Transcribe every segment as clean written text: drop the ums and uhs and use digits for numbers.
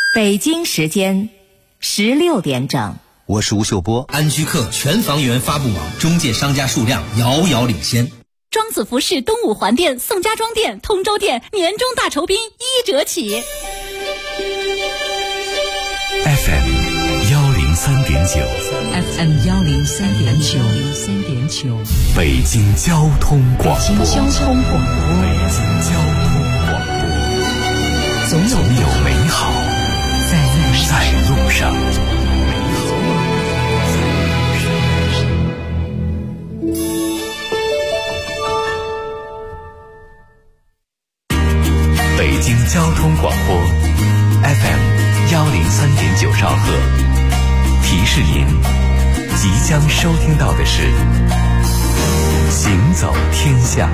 北京时间16点整， 我是吴秀波。 安居客全房源发布网中介商家数量遥遥领先。 庄子服饰东五环店、宋家庄店、通州店年终大酬宾1折起。 FM 103.9 FM 103.9 北京交通广播。 北京交通广播。 总有美好在路上。北京交通广播 FM 103.9兆赫，提示您即将收听到的是行走天下。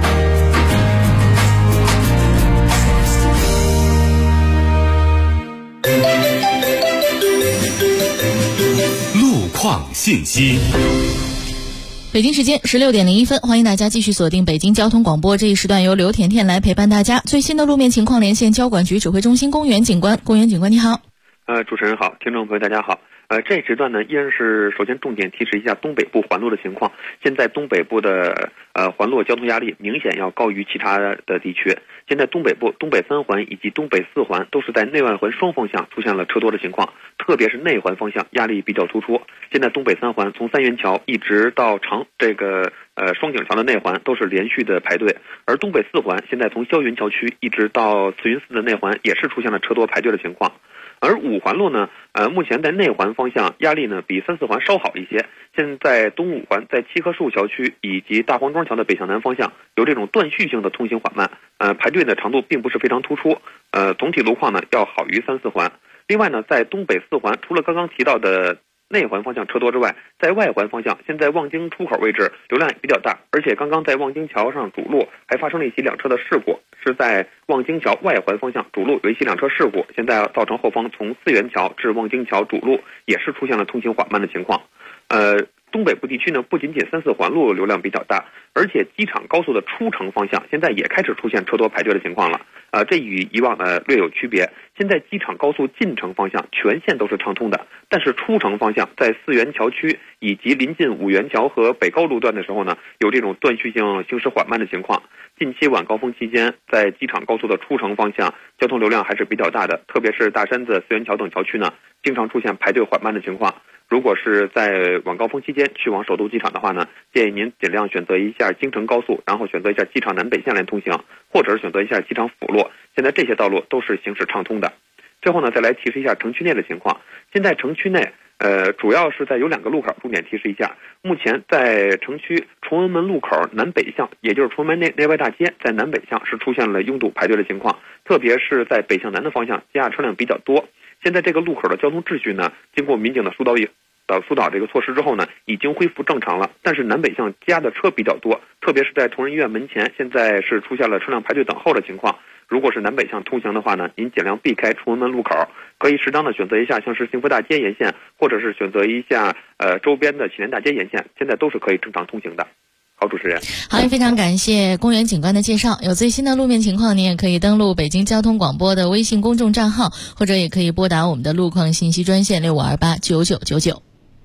路况信息。 北京时间16点01分，欢迎大家继续锁定北京交通广播。这一时段由刘甜甜来陪伴大家。最新的路面情况连线交管局指挥中心公园警官。公园警官你好。 主持人好，听众朋友大家好。这一时段呢，依然是首先重点提示一下东北部环路的情况。现在东北部的环路交通压力明显要高于其他的地区。现在东北部东北3环以及东北4环都是在内外环双方向出现了车多的情况，特别是内环方向压力比较突出。现在东北3环从三元桥一直到双井桥的内环都是连续的排队，而东北4环现在从霄云桥区一直到慈云寺的内环也是出现了车多排队的情况。而5环路呢，目前在内环方向压力呢比3、4环稍好一些。现在东5环在七棵树桥区以及大黄庄桥的北向南方向有这种断续性的通行缓慢，排队的长度并不是非常突出，总体路况呢要好于3、4环。另外呢，在东北4环除了刚刚提到的内环方向车多之外，在外环方向，现在望京出口位置流量也比较大，而且刚刚在望京桥上主路还发生了一起两车的事故，是在望京桥外环方向主路有一起两车事故，现在造成后方从四元桥至望京桥主路也是出现了通行缓慢的情况。东北部地区呢，不仅仅3、4环路流量比较大，而且机场高速的出城方向现在也开始出现车多排队的情况了。这与以往呢略有区别。现在机场高速进城方向全线都是畅通的，但是出城方向在四元桥区以及临近五元桥和北高路段的时候呢，有这种断续性行驶缓慢的情况。近期晚高峰期间，在机场高速的出城方向交通流量还是比较大的，特别是大山子、四元桥等桥区呢，经常出现排队缓慢的情况。如果是在晚高峰期间去往首都机场的话呢，建议您尽量选择一下京承高速，然后选择一下机场南北线来通行，或者是选择一下机场辅路。现在这些道路都是行驶畅通的。最后呢，再来提示一下城区内的情况。现在城区内主要是在有2个路口重点提示一下。目前在城区崇文门路口南北向，也就是崇文门内外大街，在南北向是出现了拥堵排队的情况，特别是在北向南的方向接压车辆比较多。现在这个路口的交通秩序呢，经过民警的疏导这个措施之后呢，已经恢复正常了。但是南北向接压的车比较多，特别是在同仁医院门前，现在是出现了车辆排队等候的情况。如果是南北向通行的话呢，您尽量避开崇文门路口，可以适当的选择一下像是幸福大街沿线，或者是选择一下周边的启联大街沿线，现在都是可以正常通行的。好，主持人。 好，也非常感谢公园警官的介绍。有最新的路面情况，您也可以登录北京交通广播的微信公众账号，或者也可以拨打我们的路况信息专线65289999。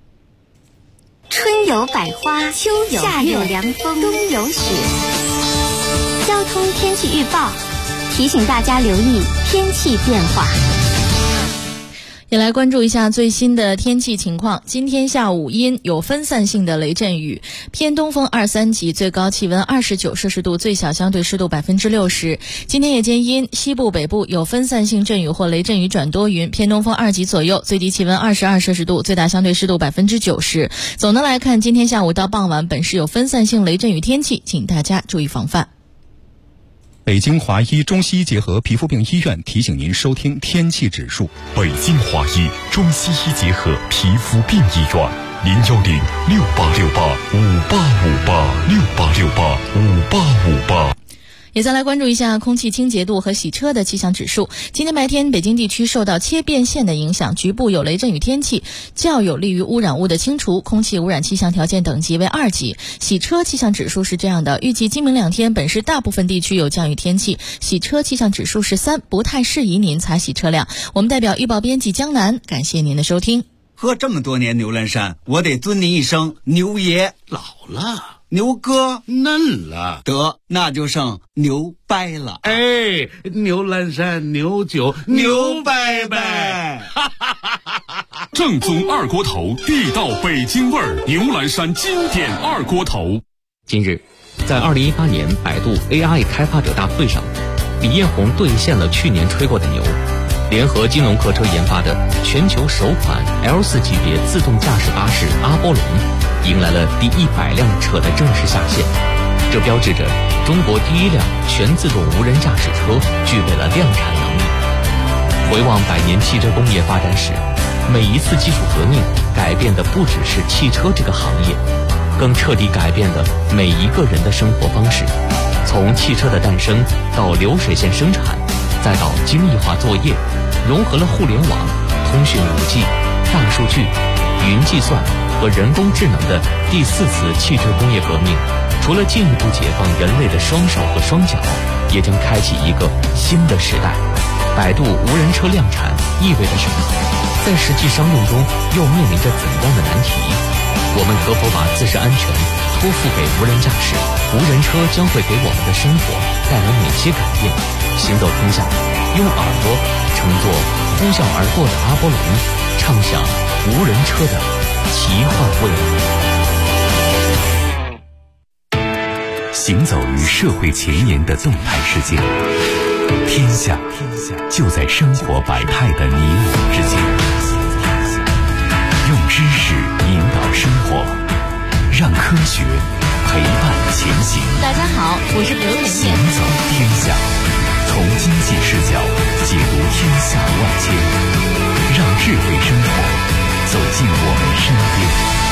春有百花，秋有夏有凉风，冬有雪。交通天气预报提醒大家留意天气变化。 也来关注一下最新的天气情况。今天下午阴，有分散性的雷阵雨，偏东风2、3级，最高气温29摄氏度，最小相对湿度60%。今天夜间阴，西部北部有分散性阵雨或雷阵雨转多云，偏东风2级左右，最低气温22摄氏度，最大相对湿度90%。总的来看，今天下午到傍晚本市有分散性雷阵雨天气，请大家注意防范。 北京华医中西医结合皮肤病医院提醒您收听天气指数。北京华医中西医结合皮肤病医院，01068685858，68685858。 也再来关注一下空气清洁度和洗车的气象指数。今天白天北京地区受到切变线的影响，局部有雷阵雨天气，较有利于污染物的清除，空气污染气象条件等级为2级。洗车气象指数是这样的，预计今明2天本市大部分地区有降雨天气，洗车气象指数是3，不太适宜您擦洗车辆。我们代表预报编辑江南，感谢您的收听。 喝这么多年牛栏山，我得尊您一声牛爷。 老了， 牛哥嫩了， 得那就剩牛掰了。 哎，牛栏山牛酒牛掰掰， 正宗二锅头，地道北京味儿，牛栏山经典二锅头。 今日，在2018年百度 AI 开发者大会上，李彦宏兑现了去年吹过的牛。联合金龙客车研发的全球首款 L4 级别自动驾驶巴士阿波龙，迎来了第100辆车的正式下线。这标志着中国第1辆全自动无人驾驶车具备了量产能力。回望100年汽车工业发展史，每一次技术革命改变的不只是汽车这个行业，更彻底改变了每一个人的生活方式。从汽车的诞生到流水线生产，再到精益化作业，融合了互联网、通讯5G、大数据、云计算和人工智能的第4次汽车工业革命，除了进一步解放人类的双手和双脚，也将开启一个新的时代。百度无人车量产意味着什么？在实际商用中又面临着怎样的难题？我们可否把自身安全托付给无人驾驶？无人车将会给我们的生活带来哪些改变？行走天下，用耳朵乘坐呼啸而过的阿波龙，畅享无人车的奇幻未来。行走于社会前沿的动态世界，天下就在生活百态的你我之间。用知识引导生活，让科学陪伴前行。 大家好，我是刘甜甜。 行走天下，从经济视角解读天下万千，让智慧生活走进我们身边。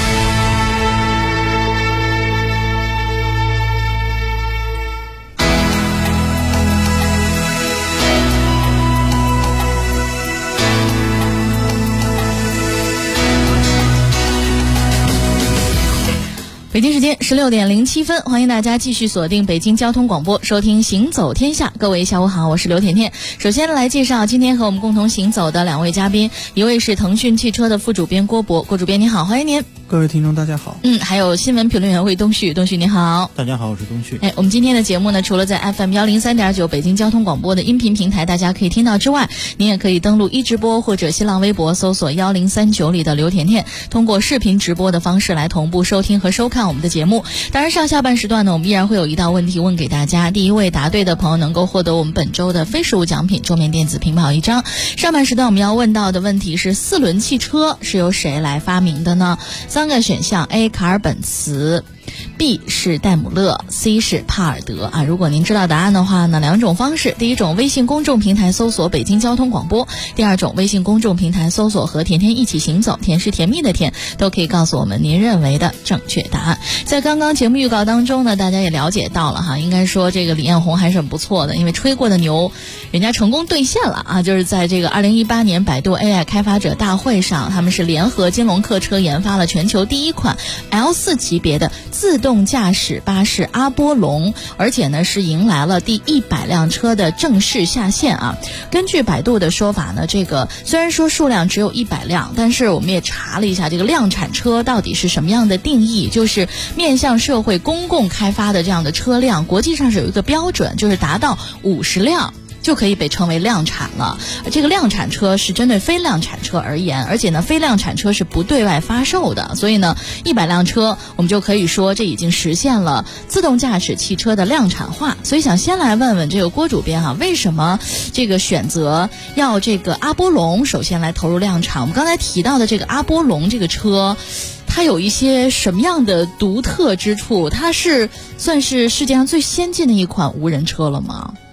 北京时间16点07分，欢迎大家继续锁定北京交通广播，收听行走天下。各位下午好，我是刘甜甜。首先来介绍今天和我们共同行走的2位嘉宾，一位是腾讯汽车的副主编郭博，郭主编你好，欢迎您。 各位听众大家好。 还有新闻评论员魏东旭，东旭你好。 大家好，我是东旭。 我们今天的节目呢，除了在 FM 103.9北京交通广播的音频平台大家可以听到之外，您也可以登录直播或者新浪微博搜索1039里的刘甜甜，通过视频直播的方式来同步收听和收看我们的节目。当然上下半时段呢，我们依然会有一道问题问给大家，第一位答对的朋友能够获得我们本周的非实物奖品桌面电子屏保1张。上半时段我们要问到的问题是4轮汽车是由谁来发明的呢？3个选项 A 卡尔本茨，B 是戴姆勒， C 是帕尔德啊。如果您知道答案的话呢，2种方式，第一种微信公众平台搜索北京交通广播，第二种微信公众平台搜索和甜甜一起行走，甜是甜蜜的甜，都可以告诉我们您认为的正确答案。在刚刚节目预告当中呢，大家也了解到了哈，应该说这个李彦宏还是很不错的，因为吹过的牛人家成功兑现了啊，就是在这个2018年百度 AI 开发者大会上，他们是联合金龙客车研发了全球第1款 L4 级别的自动驾驶巴士阿波龙，而且呢是迎来了第100辆车的正式下线啊。根据百度的说法呢，这个虽然说数量只有100辆，但是我们也查了一下这个量产车到底是什么样的定义，就是面向社会公共开发的这样的车辆，国际上是有一个标准，就是达到50辆就可以被称为量产了。这个量产车是针对非量产车而言，而且呢非量产车是不对外发售的，所以呢100辆车我们就可以说这已经实现了自动驾驶汽车的量产化。所以想先来问问这个郭主编哈，为什么这个选择要这个阿波龙首先来投入量产？我们刚才提到的这个阿波龙这个车，它有一些什么样的独特之处？它是算是世界上最先进的一款无人车了吗？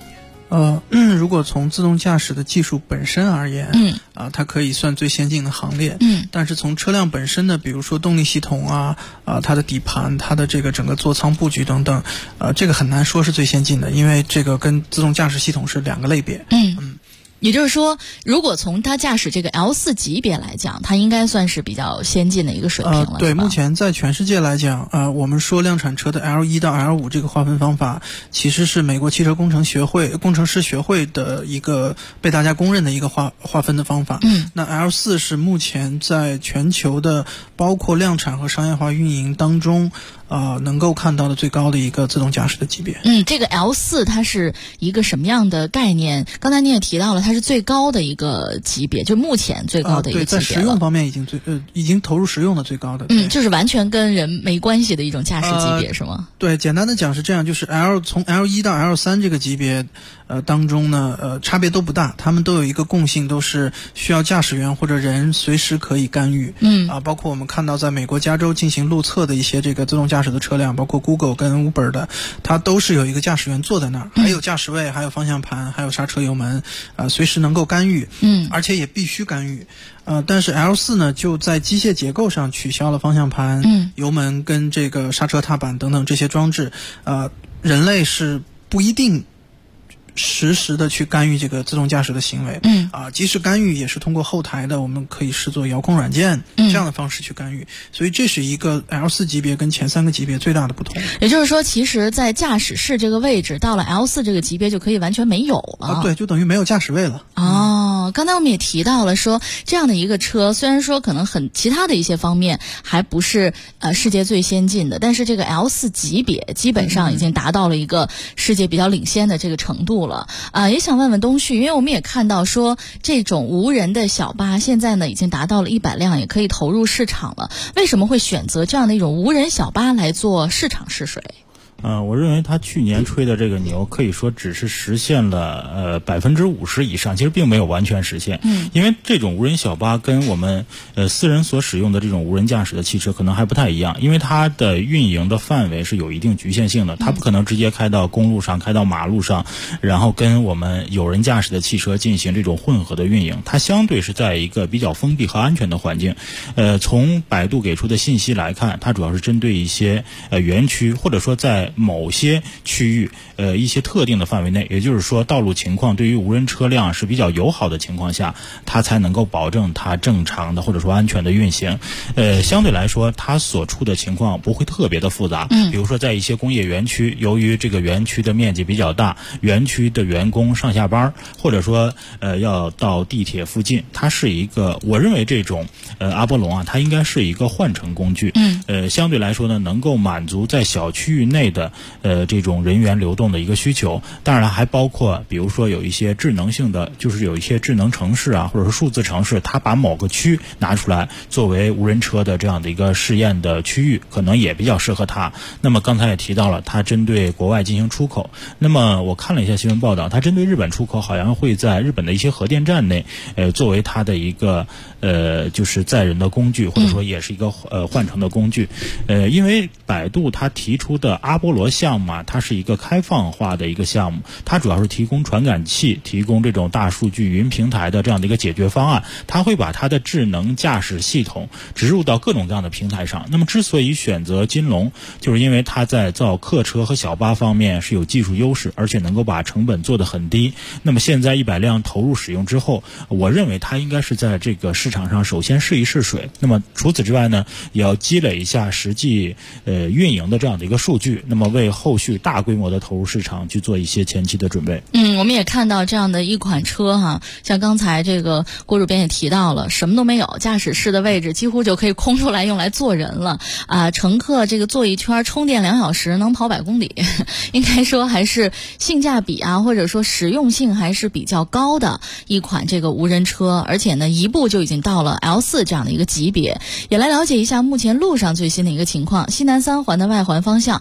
如果从自动驾驶的技术本身而言，它可以算最先进的行列。但是从车辆本身的，比如说动力系统它的底盘、它的这个整个座舱布局等等，这个很难说是最先进的，因为这个跟自动驾驶系统是两个类别。 也就是说，如果从它驾驶这个 L4 级别来讲，它应该算是比较先进的一个水平了。 对，目前在全世界来讲，我们说量产车的 L1 到 L5 这个划分方法，其实是美国汽车工程师学会的一个被大家公认的一个划分的方法。那 L4 是目前在全球的包括量产和商业化运营当中，能够看到的最高的一个自动驾驶的级别。 这个 L4 它是一个什么样的概念？刚才你也提到了，它是最高的一个级别，就目前最高的一个级别了。 对，在实用方面已经投入实用的最高的。 就是完全跟人没关系的一种驾驶级别，是吗？ 对，简单的讲是这样，就是从 L1 到 L3 这个级别当中呢，差别都不大，他们都有一个共性，都是需要驾驶员或者人随时可以干预。包括我们看到在美国加州进行路测的一些这个自动驾驶的车辆，包括 Google 跟 Uber 的，它都是有一个驾驶员坐在那儿，还有驾驶位，还有方向盘，还有刹车油门，随时能够干预。而且也必须干预。但是 L4 呢，就在机械结构上取消了方向盘、油门跟这个刹车踏板等等这些装置，人类是不一定实时的去干预这个自动驾驶的行为。即使干预也是通过后台的，我们可以视作遥控软件这样的方式去干预。所以这是一个 L4 级别跟前3个级别最大的不同。 也就是说，其实在驾驶室这个位置到了 L4 这个级别就可以完全没有了。 对，就等于没有驾驶位了。 刚才我们也提到了说，这样的一个车虽然说可能其他的一些方面还不是世界最先进的，但是这个 L4 级别基本上已经达到了一个世界比较领先的这个程度了。也想问问东旭，因为我们也看到说这种无人的小巴现在呢已经达到了100辆，也可以投入市场了。为什么会选择这样的一种无人小巴来做市场试水？ 我认为他去年吹的这个牛可以说只是实现了50%以上，其实并没有完全实现。因为这种无人小巴跟我们私人所使用的这种无人驾驶的汽车可能还不太一样，因为它的运营的范围是有一定局限性的，它不可能直接开到公路上、开到马路上，然后跟我们有人驾驶的汽车进行这种混合的运营。它相对是在一个比较封闭和安全的环境。从百度给出的信息来看，它主要是针对一些园区，或者说在某些区域一些特定的范围内，也就是说道路情况对于无人车辆是比较友好的情况下，它才能够保证它正常的或者说安全的运行。相对来说它所处的情况不会特别的复杂。比如说在一些工业园区，由于这个园区的面积比较大，园区的员工上下班，或者说要到地铁附近，它是一个，我认为这种阿波龙它应该是一个换乘工具。相对来说呢，能够满足在小区域内的这种人员流动的一个需求。当然了，还包括比如说有一些智能性的，就是有一些智能城市或者说数字城市，它把某个区拿出来作为无人车的这样的一个试验的区域，可能也比较适合它。那么刚才也提到了，它针对国外进行出口。那么我看了一下新闻报道，它针对日本出口，好像会在日本的一些核电站内作为它的一个就是载人的工具，或者说也是一个换乘的工具。因为百度它提出的阿波罗项目它是一个开放化的一个项目，它主要是提供传感器，提供这种大数据云平台的这样的一个解决方案。它会把它的智能驾驶系统植入到各种各样的平台上。那么之所以选择金龙，就是因为它在造客车和小巴方面是有技术优势，而且能够把成本做得很低。那么现在100辆投入使用之后，我认为它应该是在这个市场上首先试一试水。那么除此之外呢，也要积累一下实际运营的这样的一个数据，那么为后续大规模的投入市场去做一些前期的准备。 我们也看到这样的一款车像刚才这个郭主编也提到了，什么都没有，驾驶室的位置几乎就可以空出来用来坐人了乘客这个坐一圈充电2小时能跑100公里，应该说还是性价比或者说实用性还是比较高的一款这个无人车，而且呢一步就已经到了 L4 这样的一个级别。也来了解一下目前路上最新的一个情况。西南3环的外环方向丰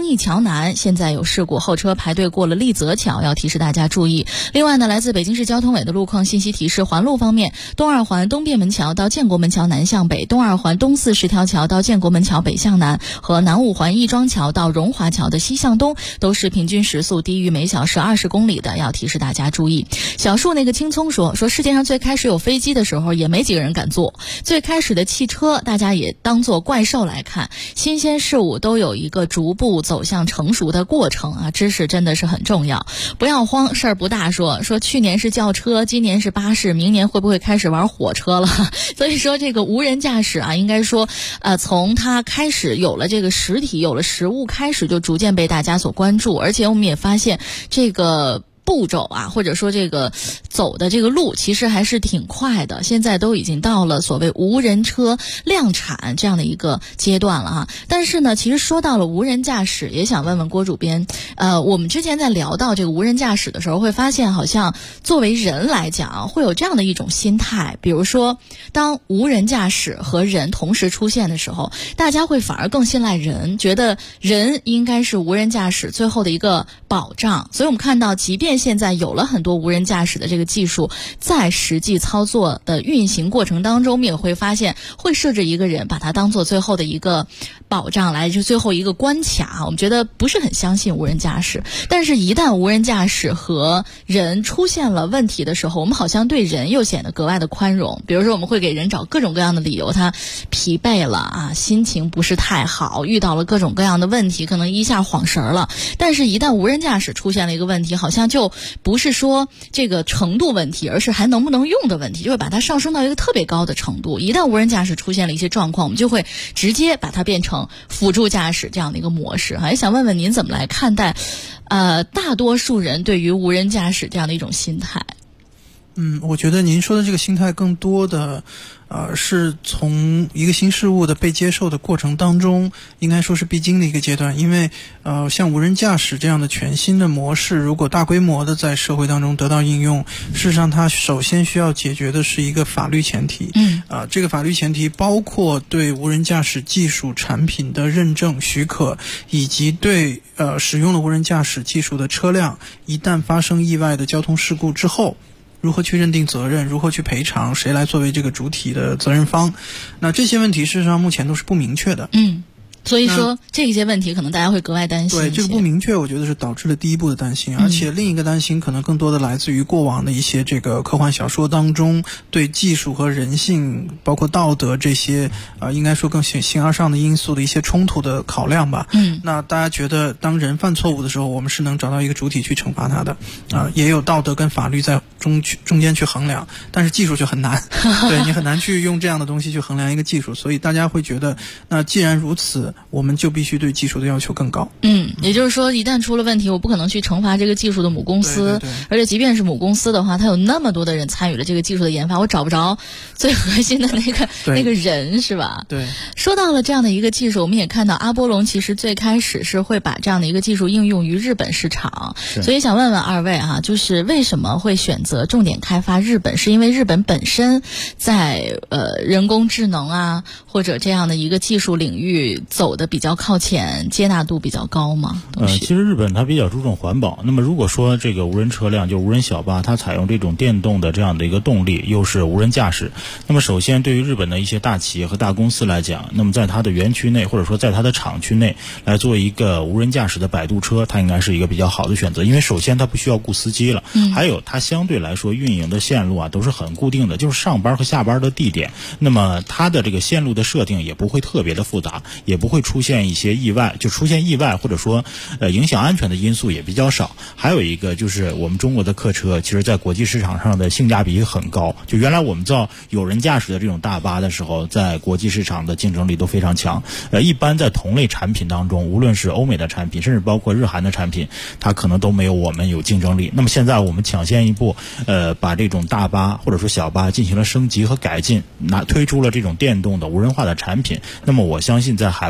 义桥南现在有事故，后车排队过了丽泽桥，要提示大家注意。另外呢，来自北京市交通委的路况信息提示，环路方面，东二环东便门桥到建国门桥南向北，东二环东四十条桥到建国门桥北向南，和南五环亦庄桥到荣华桥的西向东都是平均时速低于每小时20公里的，要提示大家注意。小树那个青葱说世界上最开始有飞机的时候也没几个人敢坐，最开始的汽车大家也当作怪兽来看，新鲜事物都有一个逐步走向成熟的过程啊，知识真的是很重要。不要慌，事儿不大。说去年是轿车，今年是巴士，明年会不会开始玩火车了？所以说这个无人驾驶啊，应该说从它开始有了这个实体，有了实物开始，就逐渐被大家所关注。而且我们也发现这个步骤啊，或者说这个走的这个路其实还是挺快的，现在都已经到了所谓无人车量产这样的一个阶段了哈。但是呢，其实说到了无人驾驶，也想问问郭主编，我们之前在聊到这个无人驾驶的时候，会发现好像作为人来讲，会有这样的一种心态，比如说当无人驾驶和人同时出现的时候，大家会反而更信赖人，觉得人应该是无人驾驶最后的一个保障。所以我们看到，即便现在有了很多无人驾驶的这个技术，在实际操作的运行过程当中，我们也会发现会设置一个人，把它当做最后的一个保障来，就最后一个关卡。我们觉得不是很相信无人驾驶，但是一旦无人驾驶和人出现了问题的时候，我们好像对人又显得格外的宽容。比如说我们会给人找各种各样的理由，他疲惫了啊，心情不是太好，遇到了各种各样的问题，可能一下晃神了。但是一旦无人驾驶出现了一个问题，好像就不是说这个程度问题，而是还能不能用的问题，就会把它上升到一个特别高的程度。一旦无人驾驶出现了一些状况，我们就会直接把它变成辅助驾驶这样的一个模式。还想问问您怎么来看待大多数人对于无人驾驶这样的一种心态？ 我觉得您说的这个心态更多的是从一个新事物的被接受的过程当中，应该说是必经的一个阶段。因为像无人驾驶这样的全新的模式，如果大规模的在社会当中得到应用，事实上它首先需要解决的是一个法律前提。这个法律前提包括对无人驾驶技术产品的认证许可，以及对使用了无人驾驶技术的车辆一旦发生意外的交通事故之后，如何去认定责任，如何去赔偿，谁来作为这个主体的责任方，那这些问题事实上目前都是不明确的。 所以说这些问题可能大家会格外担心。 对，这个不明确我觉得是导致了第一步的担心。而且另一个担心可能更多的来自于过往的一些这个科幻小说当中对技术和人性包括道德这些应该说更形而上的因素的一些冲突的考量吧。那大家觉得当人犯错误的时候，我们是能找到一个主体去惩罚他的也有道德跟法律在中间去衡量，但是技术就很难对，你很难去用这样的东西去衡量一个技术。所以大家会觉得那既然如此，我们就必须对技术的要求更高。 也就是说一旦出了问题，我不可能去惩罚这个技术的母公司。 对， 而且即便是母公司的话，它有那么多的人参与了这个技术的研发，我找不着最核心的那个人，是吧？ 对。 说到了这样的一个技术，我们也看到阿波龙其实最开始是会把这样的一个技术应用于日本市场，所以想问问二位就是为什么会选择重点开发日本？是因为日本本身在人工智能啊或者这样的一个技术领域走的比较靠前，接纳度比较高吗？ 其实日本它比较注重环保。那么如果说这个无人车辆就无人小巴，它采用这种电动的这样的一个动力，又是无人驾驶，那么首先对于日本的一些大企业和大公司来讲，那么在它的园区内或者说在它的厂区内来做一个无人驾驶的摆渡车，它应该是一个比较好的选择。因为首先它不需要雇司机了，还有它相对来说运营的线路都是很固定的，就是上班和下班的地点，那么它的这个线路的设定也不会特别的复杂，也不会出现一些意外，就出现意外或者说影响安全的因素也比较少。还有一个就是我们中国的客车其实在国际市场上的性价比很高，就原来我们造有人驾驶的这种大巴的时候，在国际市场的竞争力都非常强。一般在同类产品当中，无论是欧美的产品甚至包括日韩的产品，它可能都没有我们有竞争力。那么现在我们抢先一步把这种大巴或者说小巴进行了升级和改进，推出了这种电动的无人化的产品，那么我相信在海外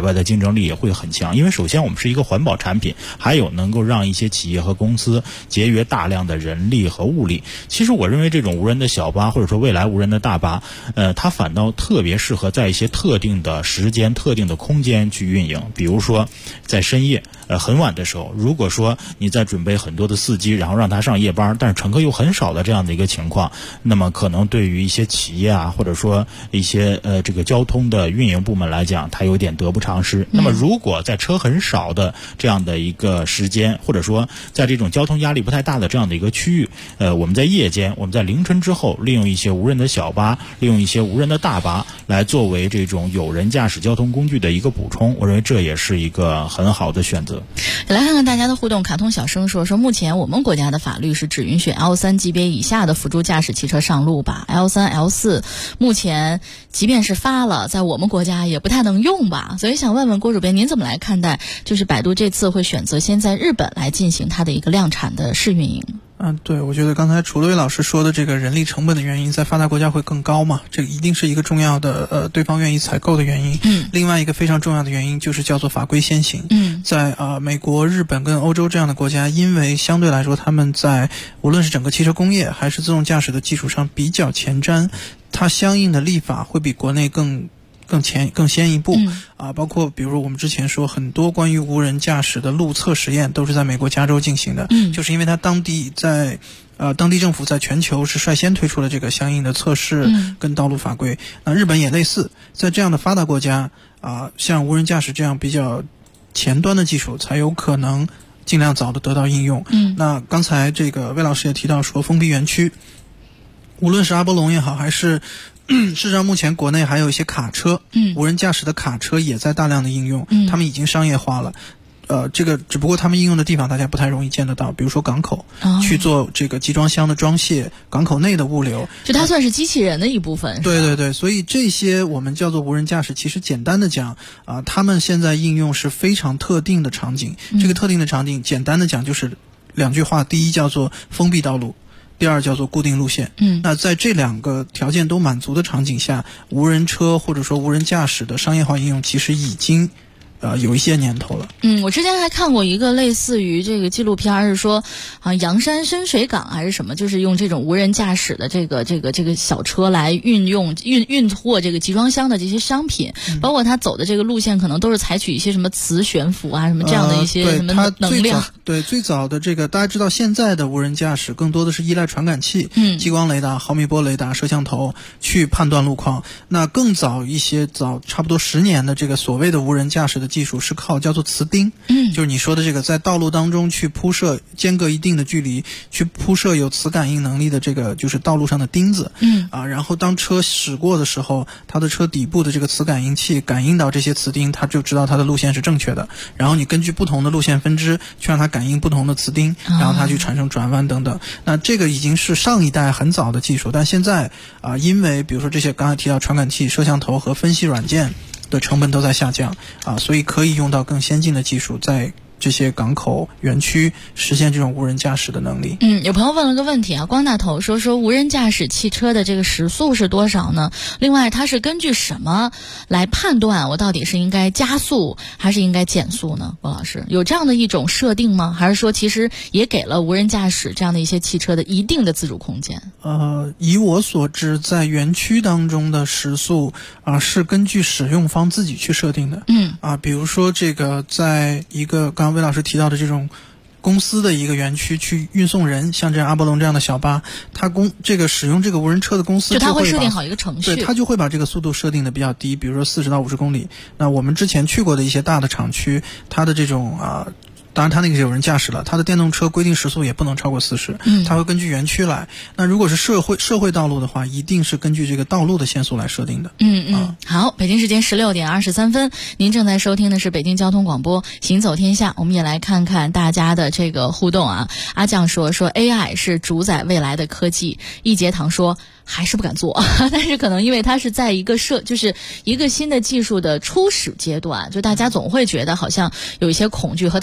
外的竞争力也会很强。因为首先我们是一个环保产品，还有能够让一些企业和公司节约大量的人力和物力。其实我认为这种无人的小巴或者说未来无人的大巴，它反倒特别适合在一些特定的时间、特定的空间去运营。比如说在深夜很晚的时候，如果说你在准备很多的司机，然后让他上夜班，但是乘客又很少的这样的一个情况，那么可能对于一些企业啊，或者说一些这个交通的运营部门来讲，它有点得不偿失。那么如果在车很少的这样的一个时间，或者说在这种交通压力不太大的这样的一个区域，我们在夜间，我们在凌晨之后，利用一些无人的小巴，利用一些无人的大巴来作为这种有人驾驶交通工具的一个补充，我认为这也是一个很好的选择。 来看看大家的互动。卡通小生说，目前我们国家的法律是只允许 L3 级别以下的辅助驾驶汽车上路吧， L3 L4 目前即便是发了，在我们国家也不太能用吧。所以想问问郭主编，您怎么来看待就是百度这次会选择先在日本来进行它的一个量产的试运营？ 对，我觉得刚才除了魏老师说的这个人力成本的原因，在发达国家会更高嘛，这个一定是一个重要的对方愿意采购的原因。另外一个非常重要的原因就是叫做法规先行。在美国、日本跟欧洲这样的国家，因为相对来说他们在无论是整个汽车工业还是自动驾驶的基础上比较前瞻，它相应的立法会比国内更先一步包括比如说我们之前说很多关于无人驾驶的路测实验都是在美国加州进行的，就是因为它当地政府在全球是率先推出了这个相应的测试跟道路法规。日本也类似，在这样的发达国家像无人驾驶这样比较前端的技术才有可能尽量早的得到应用。那刚才这个魏老师也提到说，封闭园区，无论是阿波龙也好，还是事实上目前国内还有一些卡车，无人驾驶的卡车也在大量的应用，他们已经商业化了。这个只不过他们应用的地方大家不太容易见得到，比如说港口，去做这个集装箱的装卸，港口内的物流， 就它算是机器人的一部分。 对，所以这些我们叫做无人驾驶，其实简单的讲他们现在应用是非常特定的场景。这个特定的场景简单的讲就是两句话，第一叫做封闭道路，第二叫做固定路线。那在这两个条件都满足的场景下，无人车或者说无人驾驶的商业化应用其实已经有一些年头了。 我之前还看过一个类似于这个纪录片，是说阳山深水港还是什么，就是用这种无人驾驶的这个小车来运货这个集装箱的这些商品，包括它走的这个路线可能都是采取一些什么磁悬浮什么这样的一些什么能量。 最早的这个大家知道，现在的无人驾驶更多的是依赖传感器，激光雷达、毫米波雷达、摄像头去判断路况。那更早一些，差不多10年的这个所谓的无人驾驶的技术是靠叫做磁钉，就是你说的这个在道路当中去铺设间隔一定的距离，去铺设有磁感应能力的这个就是道路上的钉子，然后当车驶过的时候，它的车底部的这个磁感应器感应到这些磁钉，它就知道它的路线是正确的，然后你根据不同的路线分支去让它感应不同的磁钉，然后它去产生转弯等等。那这个已经是上一代很早的技术，但现在因为比如说这些刚才提到传感器、摄像头和分析软件的成本都在下降所以可以用到更先进的技术，在这些港口园区实现这种无人驾驶的能力。 有朋友问了个问题光大头说无人驾驶汽车的这个时速是多少呢？另外它是根据什么来判断我到底是应该加速还是应该减速呢？郭老师，有这样的一种设定吗？还是说其实也给了无人驾驶这样的一些汽车的一定的自主空间？ 以我所知，在园区当中的时速是根据使用方自己去设定的。比如说这个在一个刚刚魏老师提到的这种公司的一个园区去运送人，像这样阿波龙这样的小巴，它这个使用这个无人车的公司就它会设定好一个程序， 对，它就会把这个速度设定的比较低，比如说40到50公里。那我们之前去过的一些大的厂区，它的这种当然它那个有人驾驶了，它的电动车规定时速也不能超过40，它会根据园区来。那如果是社会道路的话，一定是根据这个道路的限速来设定的。 好，北京时间16点23分，您正在收听的是北京交通广播行走天下。我们也来看看大家的这个互动阿酱说 AI 是主宰未来的科技，易节堂说还是不敢做，但是可能因为它是在就是一个新的技术的初始阶段，就大家总会觉得好像有一些恐惧和忐忑。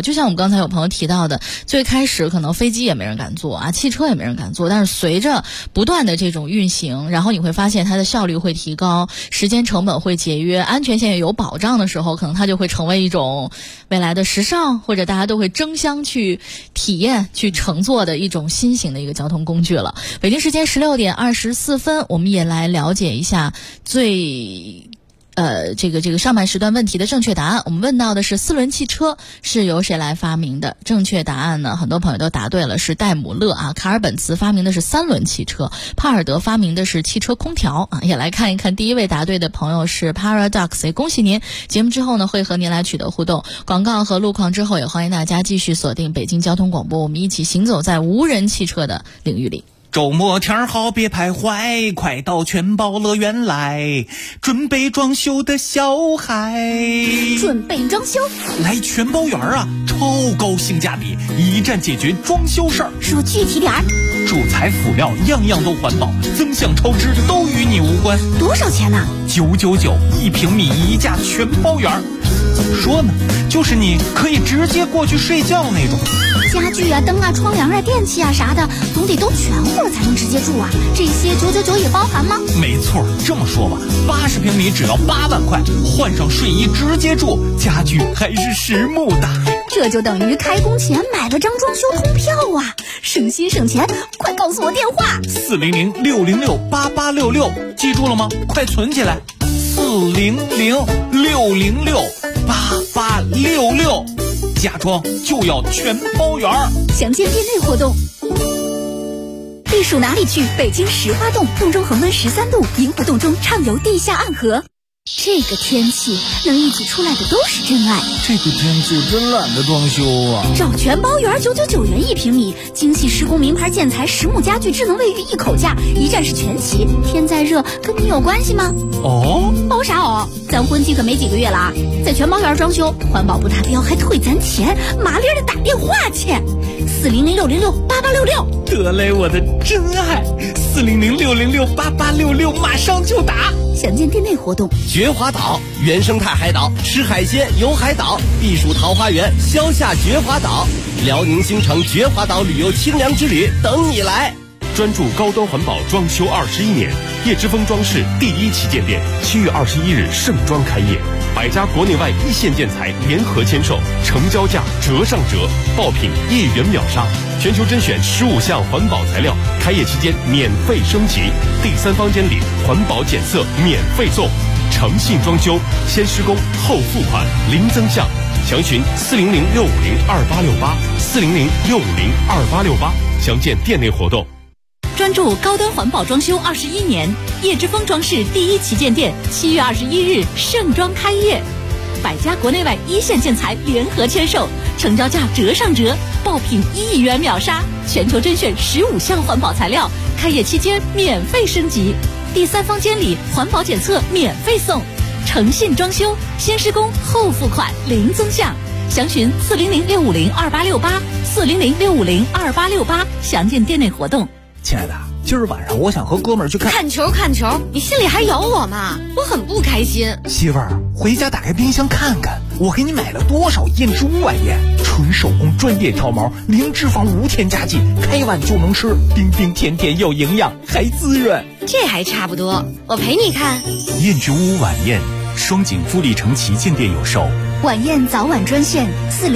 就像我们刚才有朋友提到的，最开始可能飞机也没人敢坐啊，汽车也没人敢坐，但是随着不断的这种运行，然后你会发现它的效率会提高，时间成本会节约，安全性也有保障的时候，可能它就会成为一种未来的时尚，或者大家都会争相去体验、去乘坐的一种新型的一个交通工具了。北京时间16点24分，我们也来了解一下这个上半时段问题的正确答案。我们问到的是四轮汽车是由谁来发明的？正确答案呢，很多朋友都答对了，是戴姆勒啊。卡尔本茨发明的是三轮汽车，帕尔德发明的是汽车空调啊。也来看一看第一位答对的朋友是 Paradox， 恭喜您！节目之后呢，会和您来取得互动。广告和路况之后，也欢迎大家继续锁定北京交通广播，我们一起行走在无人汽车的领域里。 周末天好别徘徊，快到全宝乐园来，准备装修的小孩。 准备装修？ 来全宝园啊，超高性价比，一站解决装修事儿。 说具体点儿。 主材辅料样样都环保，增项超支都与你无关。 多少钱呢 ？999，1平米一价全包园。怎么说呢？就是你可以直接过去睡觉那种。 家具啊、灯啊、窗帘啊、电器啊啥的，总得都全乎了才能直接住啊。这些999也包含吗？ 没错，这么说吧，80平米只要8万块，换上睡衣直接住，家具还是实木的。 这就等于开工前买了张装修通票啊，省心省钱。快告诉我电话 ：400-606-8866，记住了吗？快存起来，400-606-8866，家装就要全包圆。 详见店内活动。避暑哪里去？北京石花洞，洞中恒温13度，萤火洞中畅游地下暗河。这个天气能一起出来的都是真爱。 这个天气真懒得装修啊！ 找全包园999元1平米，精细施工名牌建材，实木家具，智能卫浴一口价，一站式全齐。天再热跟你有关系吗？ 哦， 包啥哦？咱婚期可没几个月了啊！在全包园装修，环保不达标还退咱钱，麻利的打电话去，400-606-8866。 得嘞，我的真爱，400-606-8866，马上就打。 详见店内活动。 绝华岛原生态海岛，吃海鲜游海岛，避暑桃花源，消夏绝华岛，辽宁新城绝华岛旅游清凉之旅等你来。 专注高端环保装修21年，叶之峰装饰第1旗舰店7月21日盛装开业，100家国内外一线建材联合签售，成交价折上折，爆品1元秒杀，全球甄选15项环保材料，开业期间免费升级，第3房间里环保检测免费送，诚信装修，先施工后付款，零增项，详询400-650-2868，400-650-2868，详见店内活动。 专注高端环保装修21年，叶之峰装饰第1旗舰店7月21日盛装开业，100家国内外一线建材联合签售，成交价折上折，爆品1元秒杀，全球甄选15项环保材料，开业期间免费升级，第3房间里环保检测免费送，诚信装修，先施工后付款，零增项，详询400-650-2868，400-650-2868，详见店内活动。 亲爱的，今儿晚上我想和哥们儿去看球，你心里还有我吗？我很不开心。 媳妇儿，回家打开冰箱看看，我给你买了多少燕之屋晚宴，纯手工专业挑毛，零脂肪无添加剂，开碗就能吃，冰冰甜甜又营养，还滋润。 这还差不多，我陪你看。 燕之屋晚宴，双井富力城旗舰店有售。 晚宴早晚专线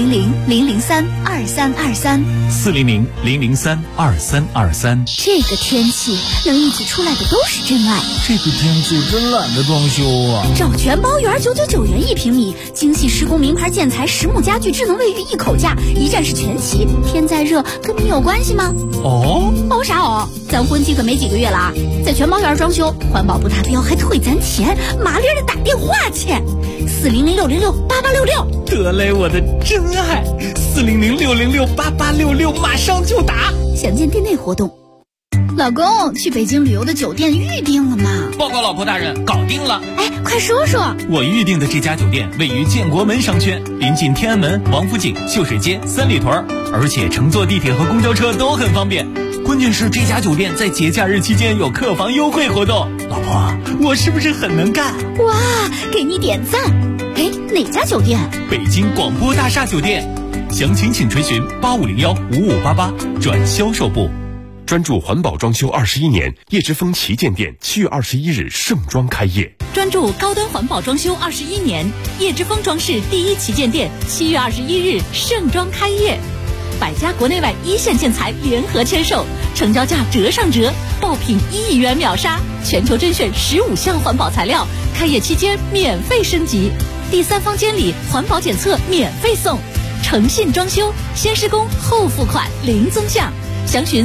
400-003-2323，400-003-2323。 这个天气能一起出来的都是真爱。 这个天气真懒得装修啊！ 找全包园999元1平米，精细施工名牌建材，实木家具，智能卫浴一口价，一站式全齐。天再热跟你有关系吗？ 哦， 包啥哦？咱婚期可没几个月了啊！在全包园装修，环保不达标还退咱钱，麻利的打电话去，400-606-8866。 得嘞，我的真爱，400-606-8866，马上就打。 详见店内活动。老公，去北京旅游的酒店预定了吗？ 报告老婆大人，搞定了。 哎，快说说。 我预定的这家酒店位于建国门商圈，临近天安门、王府井、秀水街、三里屯，而且乘坐地铁和公交车都很方便。关键是这家酒店在节假日期间有客房优惠活动。老婆，我是不是很能干？ 哇，给你点赞。哎，哪家酒店？ 北京广播大厦酒店。 详情请垂询85015588转销售部。 专注环保装修21年，叶之峰旗舰店7月21日盛装开业。 专注高端环保装修21年，叶之峰装饰第一旗舰店7月21日盛装开业。百家国内外一线建材联合签售，成交价折上折，爆品1亿元秒杀，全球甄选15项环保材料，开业期间免费升级，第三方监理环保检测免费送，诚信装修，先施工后付款零增项。详询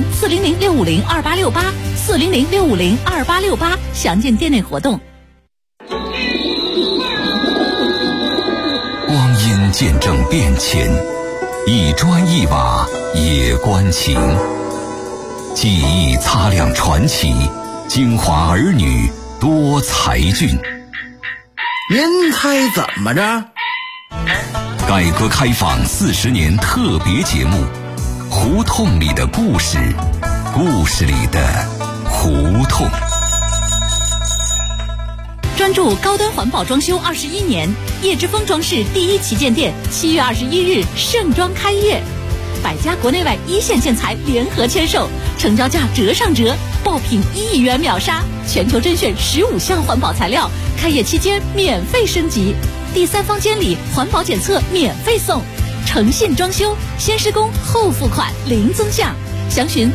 400-650-2868，400-650-2868，详见店内活动。 光阴见证变迁，一砖一瓦也关情，记忆擦亮传奇，京华儿女多才俊。 您猜怎么着？ 改革开放40年特别节目，胡同里的故事，故事里的胡同。 专注高端环保装修21年，叶之峰装饰第一旗舰店7月21日盛装开业，百家国内外一线建材联合签售，成交价折上折，爆品1亿元秒杀，全球甄选15项环保材料，开业期间免费升级，第三方监理环保检测免费送，诚信装修，先施工后付款零增项。详询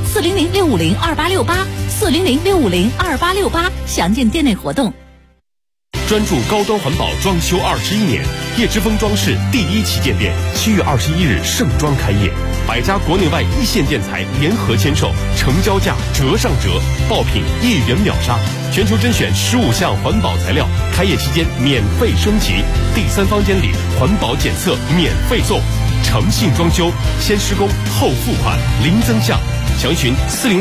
400-650-2868，400-650-2868，详见店内活动。 专注高端环保装修21年，叶之峰装饰第一旗舰店7月21日盛装开业，百家国内外一线建材联合签售，成交价折上折，爆品1亿元秒杀，全球甄选15项环保材料，开业期间免费升级，第三方监理环保检测免费送，诚信装修，先施工后付款零增项。详询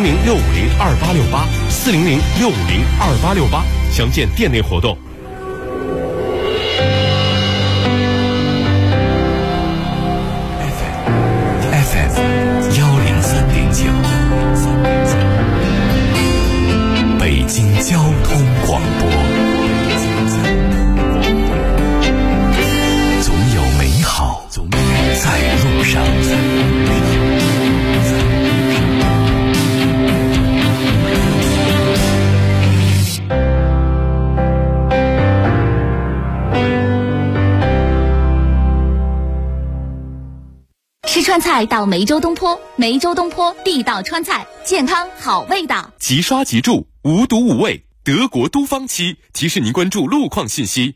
400-650-2868，400-650-2868，详见店内活动。 北京交通广播，总有美好在路上。 吃川菜到梅州东坡，梅州东坡地道川菜，健康好味道。 即刷即住，无毒无味，德国都方漆提示您关注路况信息。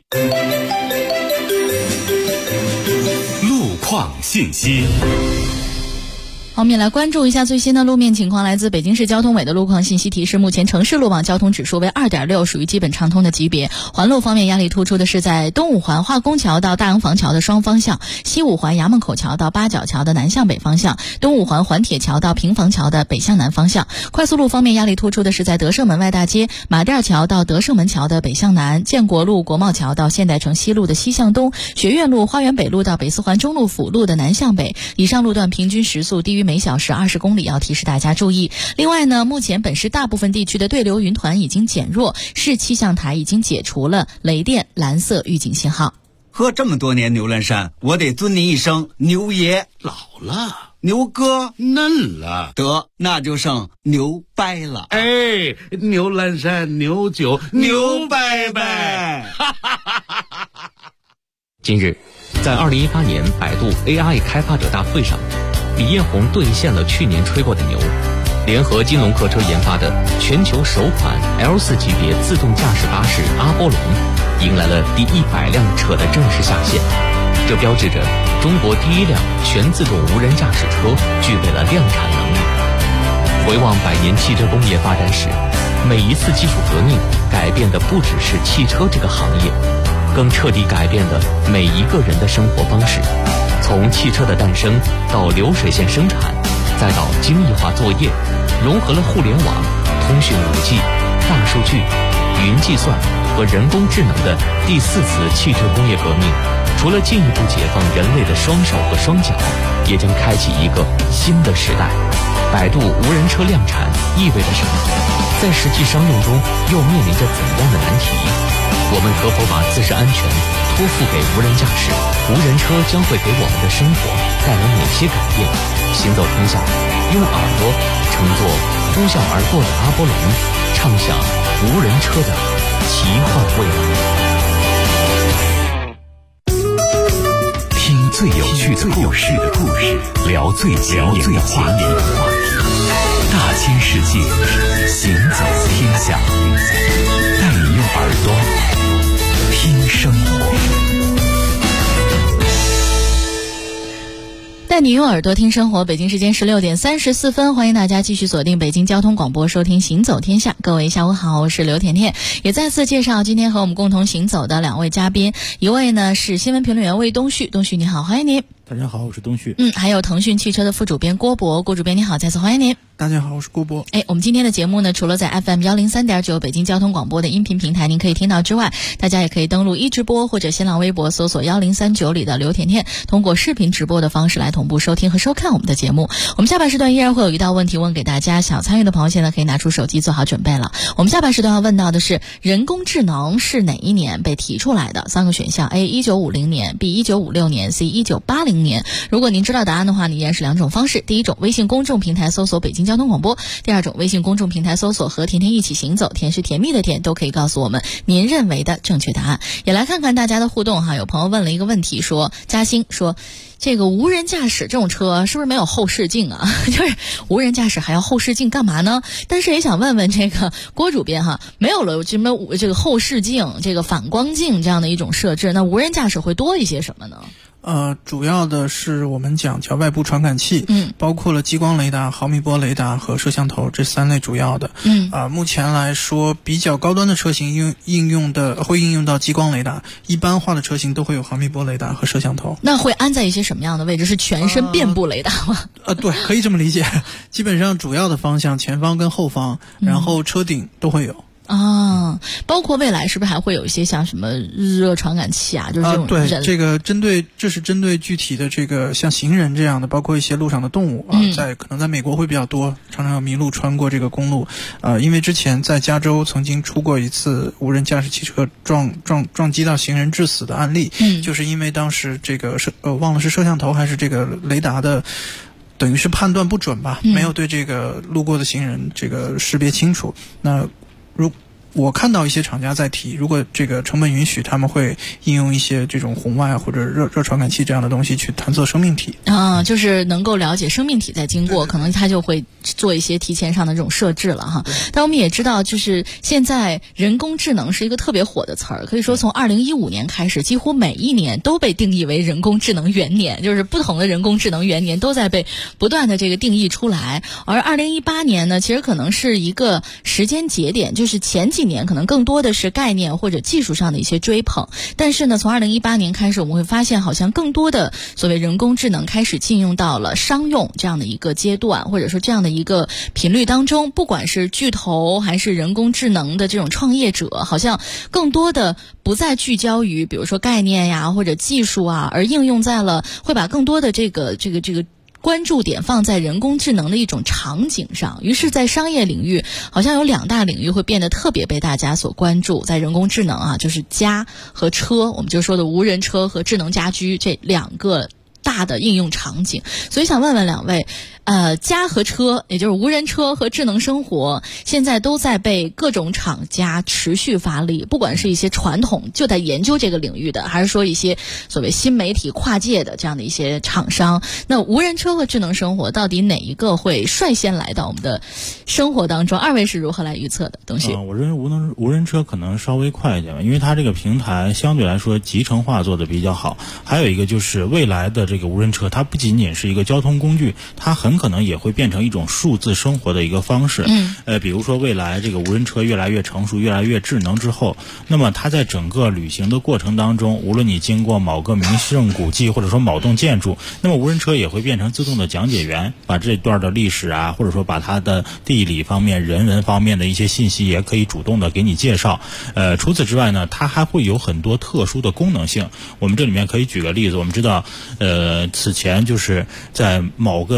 路况信息。 好，我们也来关注一下最新的路面情况。来自北京市交通委的路况信息提示，目前城市路网交通指数为 2.6， 属于基本畅通的级别。环路方面，压力突出的是在东五环化工桥到大洋房桥的双方向，西五环衙门口桥到八角桥的南向北方向，东五环环铁桥到平房桥的北向南方向。快速路方面，压力突出的是在德胜门外大街马甸桥到德胜门桥的北向南，建国路国贸桥到现代城西路的西向东，学院路花园北路到北四环中路辅路的南向北。以上路段平均时速低于每小时20公里，要提示大家注意。另外呢，目前本市大部分地区的对流云团已经减弱，市气象台已经解除了雷电蓝色预警信号。 喝这么多年牛栏山，我得尊您一声牛爷。 老了， 牛哥嫩了， 得那就剩牛掰了。 哎，牛栏山牛酒牛掰掰。 今日，在2018年百度 AI 开发者大会上，李彦宏兑现了去年吹过的牛，联合金龙客车研发的全球首款 L4 级别自动驾驶巴士阿波罗，迎来了第100辆车的正式下线。这标志着中国第一辆全自动无人驾驶车具备了量产能力。回望100年汽车工业发展史，每一次技术革命改变的不只是汽车这个行业，更彻底改变了每一个人的生活方式。从汽车的诞生到流水线生产，再到精益化作业，融合了互联网、通讯5G、大数据、云计算和人工智能的第4次汽车工业革命，除了进一步解放人类的双手和双脚，也将开启一个新的时代。百度无人车量产意味着什么？在实际商用中又面临着怎样的难题？ 我们可否把自身安全托付给无人驾驶？无人车将会给我们的生活带来哪些改变？行走天下，用耳朵乘坐呼啸而过的阿波罗，畅想无人车的奇幻未来。 听最有趣的故事，聊最前沿的话题。大千世界，行走天下，带你用耳朵听生活。 带你用耳朵听生活。北京时间16点34分，欢迎大家继续锁定北京交通广播，收听行走天下。各位下午好，我是刘甜甜，也再次介绍今天和我们共同行走的两位嘉宾，一位呢是新闻评论员魏东旭，东旭你好，欢迎您。 大家好，我是东旭。 还有腾讯汽车的副主编郭博，郭主编你好，再次欢迎您。 大家好，我是郭博。 我们今天的节目呢，除了在 FM 103.9北京交通广播的音频平台您可以听到之外，大家也可以登录一直播或者新浪微博搜索1039里的刘甜甜，通过视频直播的方式来同步收听和收看我们的节目。我们下半时段依然会有一道问题问给大家，想参与的朋友现在可以拿出手机做好准备了。我们下半时段要问到的是人工智能是哪一年被提出来的？三个选项 A 1950年 B 1956年 C 1980年。如果您知道答案的话，你依然是两种方式。第一种，微信公众平台搜索北京交通广播；第二种，微信公众平台搜索和甜甜一起行走，甜是甜蜜的甜，都可以告诉我们您认为的正确答案。也来看看大家的互动哈。有朋友问了一个问题，说嘉兴说这个无人驾驶这种车是不是没有后视镜啊？就是无人驾驶还要后视镜干嘛呢？但是也想问问这个郭主编哈，没有了什么这个后视镜、这个反光镜这样的一种设置，那无人驾驶会多一些什么呢？ 主要的是我们讲叫外部传感器，包括了激光雷达、毫米波雷达和摄像头这三类主要的。目前来说，比较高端的车型会应用到激光雷达，一般化的车型都会有毫米波雷达和摄像头。 那会安在一些什么样的位置？是全身遍布雷达吗？ 对，可以这么理解。基本上主要的方向，前方跟后方，然后车顶都会有。 包括未来是不是还会有一些像什么日热传感器啊？就是这种对，这个这是针对具体的这个像行人这样的，包括一些路上的动物可能在美国会比较多，常常有麋鹿穿过这个公路。因为之前在加州曾经出过一次无人驾驶汽车撞击到行人致死的案例，就是因为当时这个忘了是摄像头还是这个雷达的。等于是判断不准吧，没有对这个路过的行人这个识别清楚。那我看到一些厂家在提，如果这个成本允许，他们会应用一些这种红外或者热传感器这样的东西去探测生命体。 就是能够了解生命体在经过，可能它就会做一些提前上的这种设置了哈。但我们也知道，就是现在人工智能是一个特别火的词儿，可以说从2015年开始，几乎每一年都被定义为人工智能元年，就是不同的人工智能元年都在被不断的这个定义出来。而2018年呢，其实可能是一个时间节点，就是前几年可能更多的是概念或者技术上的一些追捧，但是呢，从2018年开始，我们会发现好像更多的所谓人工智能开始进入到了商用这样的一个阶段，或者说这样的一个频率当中。不管是巨头还是人工智能的这种创业者，好像更多的不再聚焦于比如说概念呀或者技术啊，而应用在了会把更多的这个关注点放在人工智能的一种场景上。于是在商业领域好像有两大领域会变得特别被大家所关注，在人工智能就是家和车，我们就说的无人车和智能家居这两个大的应用场景。所以想问问两位，家和车，也就是无人车和智能生活，现在都在被各种厂家持续发力，不管是一些传统就在研究这个领域的，还是说一些所谓新媒体跨界的这样的一些厂商。那无人车和智能生活到底哪一个会率先来到我们的生活当中？二位是如何来预测的？东西我认为无人车可能稍微快一点吧，因为它这个平台相对来说集成化做得比较好。还有一个就是未来的这个无人车，它不仅仅是一个交通工具，它很可能也会变成一种数字生活的一个方式。比如说未来这个无人车越来越成熟、越来越智能之后，那么它在整个旅行的过程当中，无论你经过某个名胜古迹或者说某栋建筑，那么无人车也会变成自动的讲解员，把这段的历史啊，或者说把它的地理方面、人文方面的一些信息也可以主动的给你介绍。除此之外呢，它还会有很多特殊的功能性。我们这里面可以举个例子，我们知道此前就是在某个野生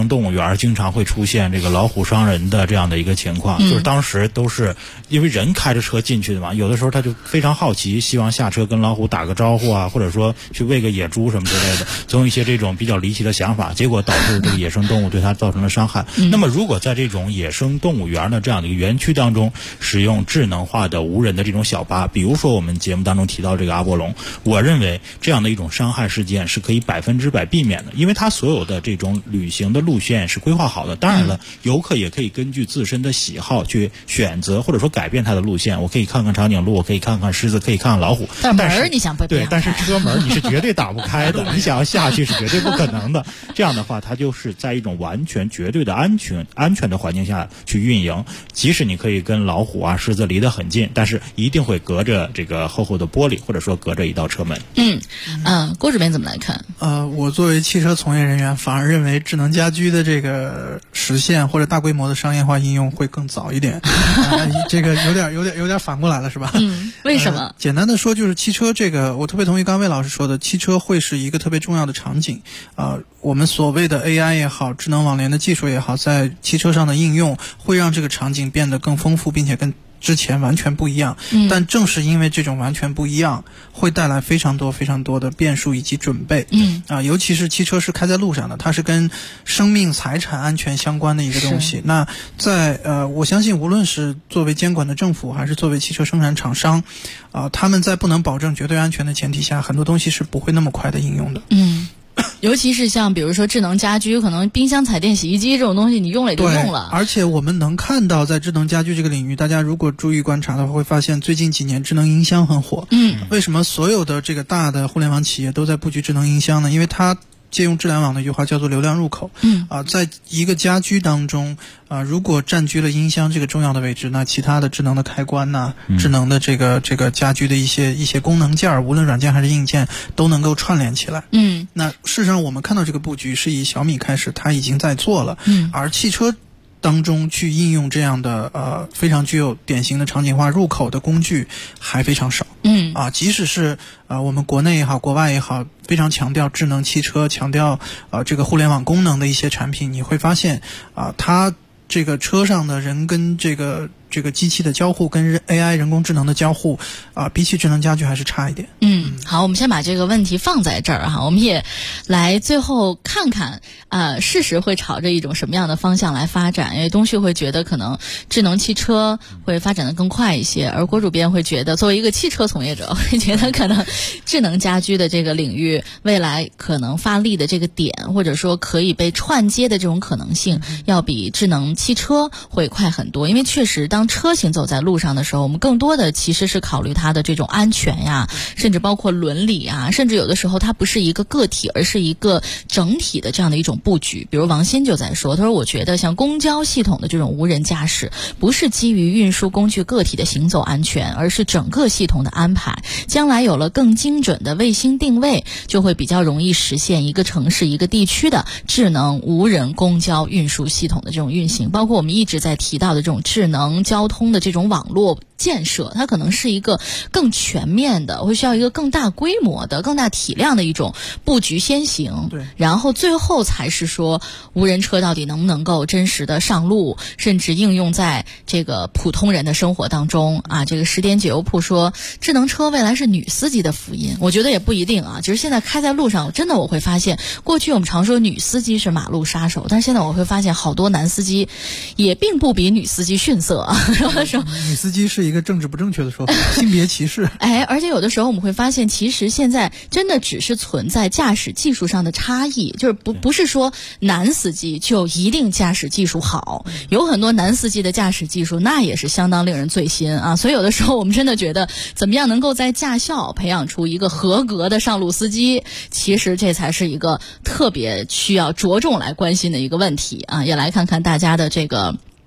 动物园经常会出现这个老虎伤人的这样的一个情况，就是当时都是因为人开着车进去的嘛，有的时候他就非常好奇，希望下车跟老虎打个招呼啊，或者说去喂个野猪什么之类的，总有一些这种比较离奇的想法，结果导致这个野生动物对它造成了伤害。那么如果在这种野生动物园的这样的一个园区当中使用智能化的无人的这种小巴，比如说我们节目当中提到这个阿波龙，我认为这样的一种伤害事件是可以100%避免的，因为它所有的这种旅行的路线是规划好的。当然了，游客也可以根据自身的喜好去选择或者说改变它的路线，我可以看看长颈鹿，我可以看看狮子，可以看看老虎， 但门你想不对，但是车门你是绝对打不开的你想要下去是绝对不可能的。这样的话它就是在一种完全绝对的安全的环境下去运营，即使你可以跟老虎啊狮子离得很近，但是一定会隔着这个厚厚的玻璃，或者说隔着一道车门。 郭主编怎么来看？ 我作为汽车从业人员反而认为智能家居的这个实现或者大规模的商业化应用会更早一点这个有点反过来了是吧？ 为什么？ 简单的说就是汽车这个，我特别同意刚魏老师说的，汽车会是一个特别重要的场景我们所谓的 AI 也好，智能网联的技术也好，在汽车上的应用会让这个场景变得更丰富，并且跟之前完全不一样。但正是因为这种完全不一样，会带来非常多的变数以及准备。尤其是汽车是开在路上的，它是跟生命财产安全相关的一个东西。那在我相信无论是作为监管的政府还是作为汽车生产厂商他们在不能保证绝对安全的前提下，很多东西是不会那么快的应用的。 尤其是像比如说智能家居，可能冰箱、彩电、洗衣机这种东西你用了也就用了。 而且我们能看到在智能家居这个领域，大家如果注意观察的话，会发现最近几年智能音箱很火。为什么所有的这个大的互联网企业都在布局智能音箱呢？因为它借用智联网的一句话叫做流量入口。在一个家居当中如果占据了音箱这个重要的位置，那其他的智能的开关智能的这个家居的一些功能件，无论软件还是硬件都能够串联起来。那事实上我们看到这个布局是以小米开始，它已经在做了。而汽车当中去应用这样的非常具有典型的场景化入口的工具还非常少。即使是我们国内也好，国外也好，非常强调智能汽车，强调这个互联网功能的一些产品，你会发现它这个车上的人跟这个机器的交互，跟 AI 人工智能的交互比起智能家居还是差一点。 好，我们先把这个问题放在这儿我们也来最后看看事实会朝着一种什么样的方向来发展。因为东旭会觉得可能智能汽车会发展得更快一些，而郭主编会觉得作为一个汽车从业者会觉得可能智能家居的这个领域未来可能发力的这个点，或者说可以被串接的这种可能性要比智能汽车会快很多。因为确实当车行走在路上的时候，我们更多的其实是考虑它的这种安全呀，甚至包括伦理啊，甚至有的时候它不是一个个体，而是一个整体的这样的一种布局。比如王鑫就在说，他说我觉得像公交系统的这种无人驾驶不是基于运输工具个体的行走安全，而是整个系统的安排。将来有了更精准的卫星定位，就会比较容易实现一个城市一个地区的智能无人公交运输系统的这种运行。包括我们一直在提到的这种智能交通的这种网络建设，它可能是一个更全面的，会需要一个更大规模的更大体量的一种布局先行，然后最后才是说无人车到底能不能够真实的上路，甚至应用在这个普通人的生活当中这个10点解忧铺说智能车未来是女司机的福音，我觉得也不一定只是现在开在路上真的我会发现，过去我们常说女司机是马路杀手，但是现在我会发现好多男司机也并不比女司机逊色女司机是一个政治不正确的说法，性别歧视。 而且有的时候我们会发现，其实现在真的只是存在驾驶技术上的差异，就是不是说男司机就一定驾驶技术好，有很多男司机的驾驶技术那也是相当令人醉心所以有的时候我们真的觉得怎么样能够在驾校培养出一个合格的上路司机，其实这才是一个特别需要着重来关心的一个问题也来看看大家的这个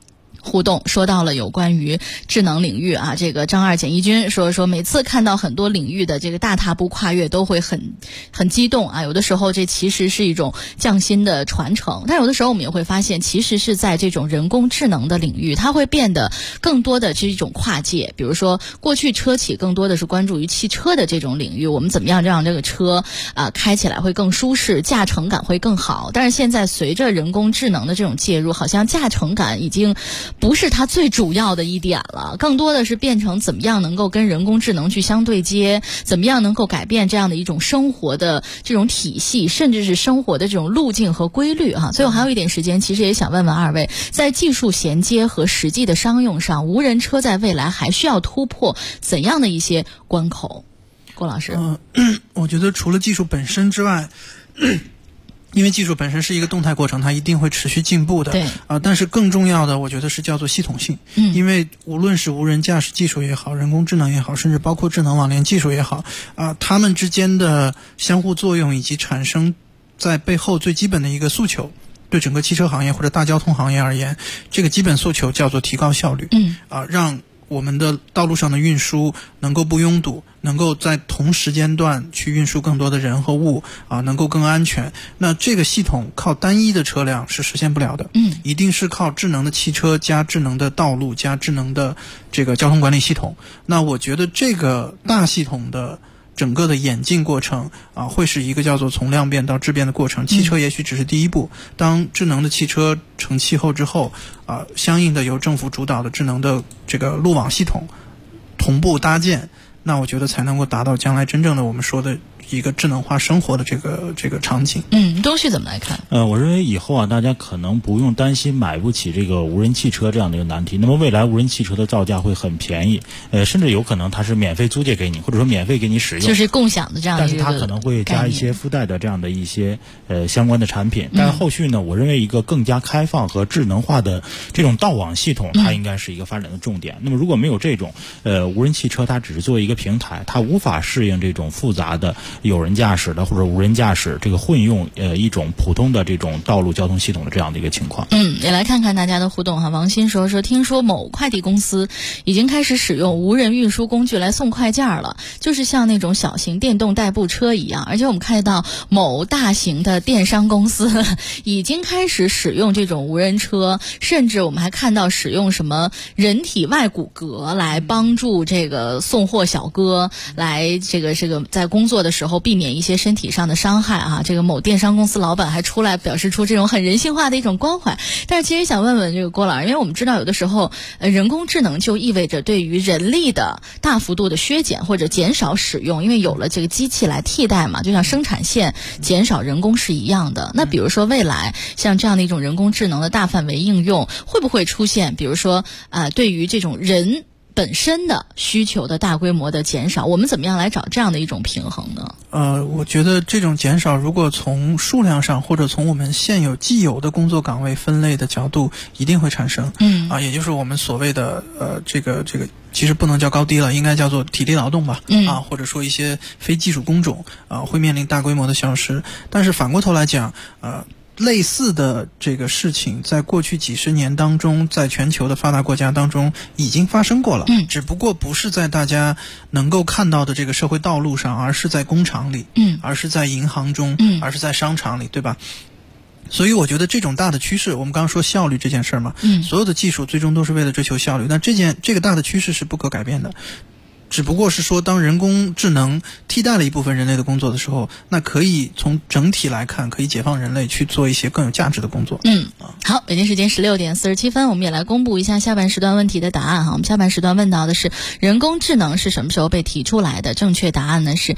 互动，说到了有关于智能领域啊，这个张二简一军说每次看到很多领域的这个大踏步跨越都会很激动啊，有的时候这其实是一种匠心的传承，但有的时候我们也会发现，其实是在这种人工智能的领域，它会变得更多的是一种跨界。比如说过去车企更多的是关注于汽车的这种领域，我们怎么样让这个车开起来会更舒适，驾乘感会更好，但是现在随着人工智能的这种介入，好像驾乘感已经不是它最主要的一点了，更多的是变成怎么样能够跟人工智能去相对接，怎么样能够改变这样的一种生活的这种体系，甚至是生活的这种路径和规律哈。最后还有一点时间，其实也想问问二位，在技术衔接和实际的商用上，无人车在未来还需要突破怎样的一些关口？郭老师， 我觉得除了技术本身之外，因为技术本身是一个动态过程，它一定会持续进步的。 对但是更重要的，我觉得是叫做系统性。因为无论是无人驾驶技术也好，人工智能也好，甚至包括智能网联技术也好，它们之间的相互作用以及产生在背后最基本的一个诉求，对整个汽车行业或者大交通行业而言，这个基本诉求叫做提高效率。让我们的道路上的运输能够不拥堵，能够在同时间段去运输更多的人和物能够更安全。那这个系统靠单一的车辆是实现不了的，一定是靠智能的汽车加智能的道路加智能的这个交通管理系统。那我觉得这个大系统的整个的演进过程会是一个叫做从量变到质变的过程。汽车也许只是第一步，当智能的汽车成气候之后相应的由政府主导的智能的这个路网系统同步搭建，那我觉得才能够达到将来真正的我们说的一个智能化生活的这个场景。 东旭怎么来看？ 我认为以后大家可能不用担心买不起这个无人汽车这样的一个难题。那么未来无人汽车的造价会很便宜，甚至有可能它是免费租借给你，或者说免费给你使用， 就是共享的这样的一个概念。 但是它可能会加一些附带的这样的一些相关的产品。但是后续呢，我认为一个更加开放和智能化的这种道网系统，它应该是一个发展的重点。那么如果没有这种无人汽车，它只是作为一个平台，它无法适应这种复杂的有人驾驶的或者无人驾驶这个混用一种普通的这种道路交通系统的这样的一个情况。 也来看看大家的互动哈。王鑫说听说某快递公司已经开始使用无人运输工具来送快件了，就是像那种小型电动代步车一样。而且我们看到某大型的电商公司已经开始使用这种无人车，甚至我们还看到使用什么人体外骨骼来帮助这个送货小哥来这个在工作的时候避免一些身体上的伤害啊。这个某电商公司老板还出来表示出这种很人性化的一种关怀。但是其实想问问这个郭老师，因为我们知道有的时候人工智能就意味着对于人力的大幅度的削减或者减少使用，因为有了这个机器来替代嘛，就像生产线减少人工是一样的。那比如说未来像这样的一种人工智能的大范围应用，会不会出现比如说对于这种人本身的需求的大规模的减少，我们怎么样来找这样的一种平衡呢？ 我觉得这种减少如果从数量上或者从我们现有既有的工作岗位分类的角度一定会产生。也就是我们所谓的这个其实不能叫高低了，应该叫做体力劳动吧。或者说一些非技术工种会面临大规模的消失。但是反过头来讲类似的这个事情在过去几十年当中，在全球的发达国家当中已经发生过了，只不过不是在大家能够看到的这个社会道路上，而是在工厂里，而是在银行中，而是在商场里，对吧？所以我觉得这种大的趋势，我们刚刚说效率这件事嘛，所有的技术最终都是为了追求效率，但这个大的趋势是不可改变的。只不过是说，当人工智能替代了一部分人类的工作的时候，那可以从整体来看，可以解放人类去做一些更有价值的工作。 好，北京时间16点47分，我们也来公布一下下半时段问题的答案哈。我们下半时段问到的是人工智能是什么时候被提出来的？正确答案呢是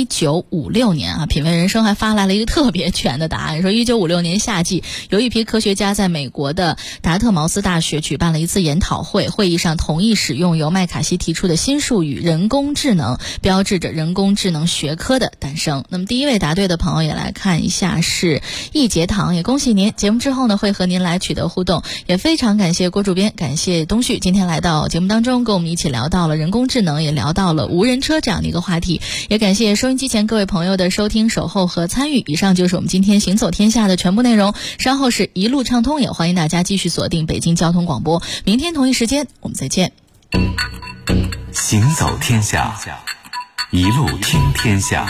1956年啊。品味人生还发来了一个特别全的答案，说1956年夏季，有一批科学家在美国的达特茅斯大学举办了一次研讨会，会议上同意使用由麦卡锡提出的新术语人工智能，标志着人工智能学科的诞生。那么第一位答对的朋友也来看一下是易节堂，也恭喜您。节目之后呢会和您来取得互动，也非常感谢郭主编，感谢东旭今天来到节目当中，跟我们一起聊到了人工智能，也聊到了无人车这样的一个话题，也感谢收音机前各位朋友的收听、守候和参与。以上就是我们今天行走天下的全部内容，稍后是一路畅通，也欢迎大家继续锁定北京交通广播，明天同一时间我们再见。 行走天下，一路听天下。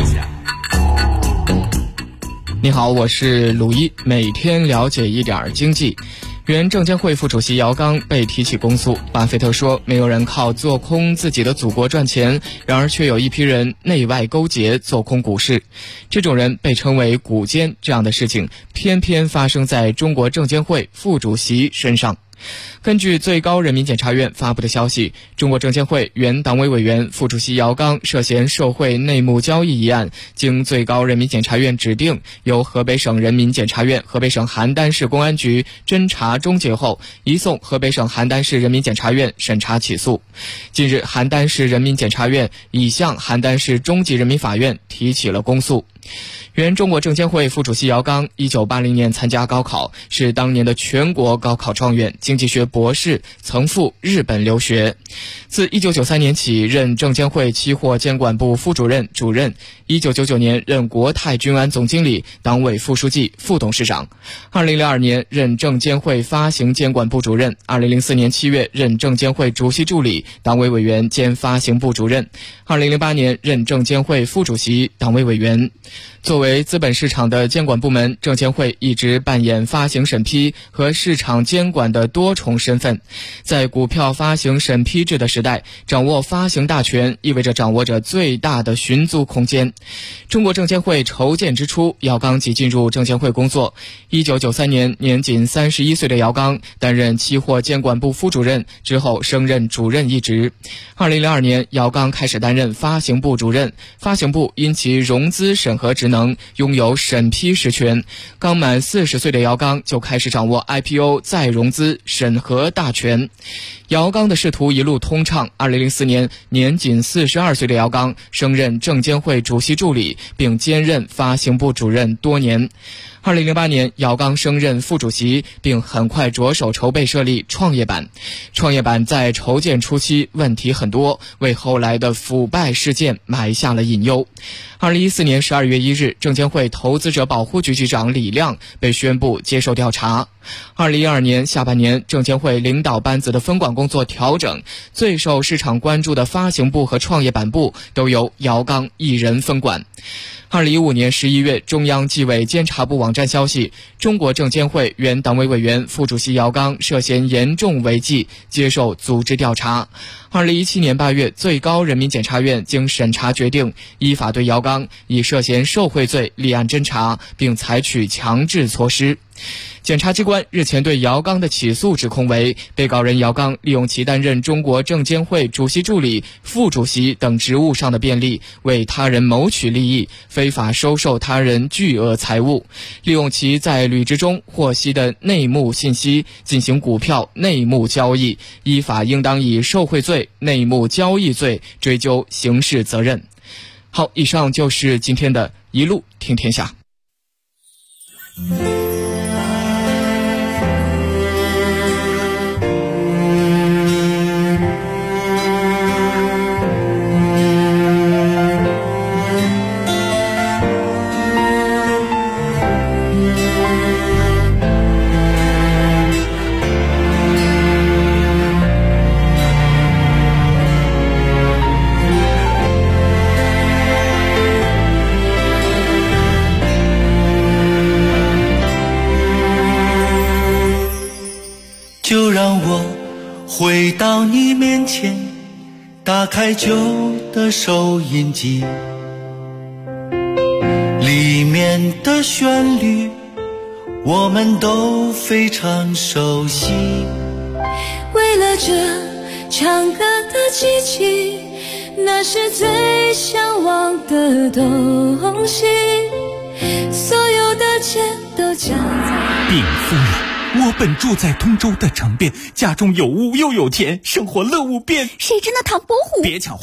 你好，我是鲁一，每天了解一点经济。原证监会副主席姚刚被提起公诉。巴菲特说，没有人靠做空自己的祖国赚钱，然而却有一批人内外勾结做空股市，这种人被称为股奸。这样的事情偏偏发生在中国证监会副主席身上。根据最高人民检察院发布的消息，中国证监会原党委委员、副主席姚刚涉嫌受贿内幕交易一案，经最高人民检察院指定，由河北省人民检察院、河北省邯郸市公安局侦查终结后，移送河北省邯郸市人民检察院审查起诉。近日，邯郸市人民检察院已向邯郸市中级人民法院提起了公诉。原中国证监会副主席姚刚1980年参加高考，是当年的全国高考状元，经济学博士，曾赴日本留学。自1993年起任证监会期货监管部副主任、主任，1999年任国泰君安总经理、党委副书记、副董事长，2002年任证监会发行监管部主任，2004年7月任证监会主席助理、党委委员兼发行部主任，2008年任证监会副主席、党委委员。作为资本市场的监管部门，证监会一直扮演发行审批和市场监管的多重身份。在股票发行审批制的时代，掌握发行大权意味着掌握着最大的寻租空间。中国证监会筹建之初，姚刚即进入证监会工作。1993年，年仅31岁的姚刚担任期货监管部副主任，之后升任主任一职。2002年，姚刚开始担任发行部主任，发行部因其融资审核职能拥有审批实权。刚满40岁的姚刚就开始掌握 IPO 再融资审核大权。姚刚的仕途一路通畅。2004年，年仅42岁的姚刚升任证监会主席助理，并兼任发行部主任多年。2008年，姚刚升任副主席，并很快着手筹备设立创业板。创业板在筹建初期问题很多，为后来的腐败事件埋下了隐忧。2014年12月1日，证监会投资者保护局局长李亮被宣布接受调查。2012年下半年，证监会领导班子的分管工作调整，最受市场关注的发行部和创业板部都由姚刚一人分管。2015年11月，中央纪委监察部网站消息，中国证监会原党委委员、副主席姚刚涉嫌严重违纪，接受组织调查。2017年8月，最高人民检察院经审查决定，依法对姚刚以涉嫌受贿罪立案侦查，并采取强制措施。检察机关日前对姚刚的起诉指控为，被告人姚刚利用其担任中国证监会主席助理、副主席等职务上的便利，为他人谋取利益，非法收受他人巨额财物，利用其在履职中获悉的内幕信息进行股票内幕交易，依法应当以受贿罪、内幕交易罪追究刑事责任。好，以上就是今天的一路听天下。 就让我回到你面前，打开旧的收音机，里面的旋律我们都非常熟悉。 为了这唱歌的机器，那是最向往的东西，所有的钱都将在禀夫人，我本住在通州的城边，家中有屋又有田，生活乐无边。 谁知那唐伯虎？ 别抢话，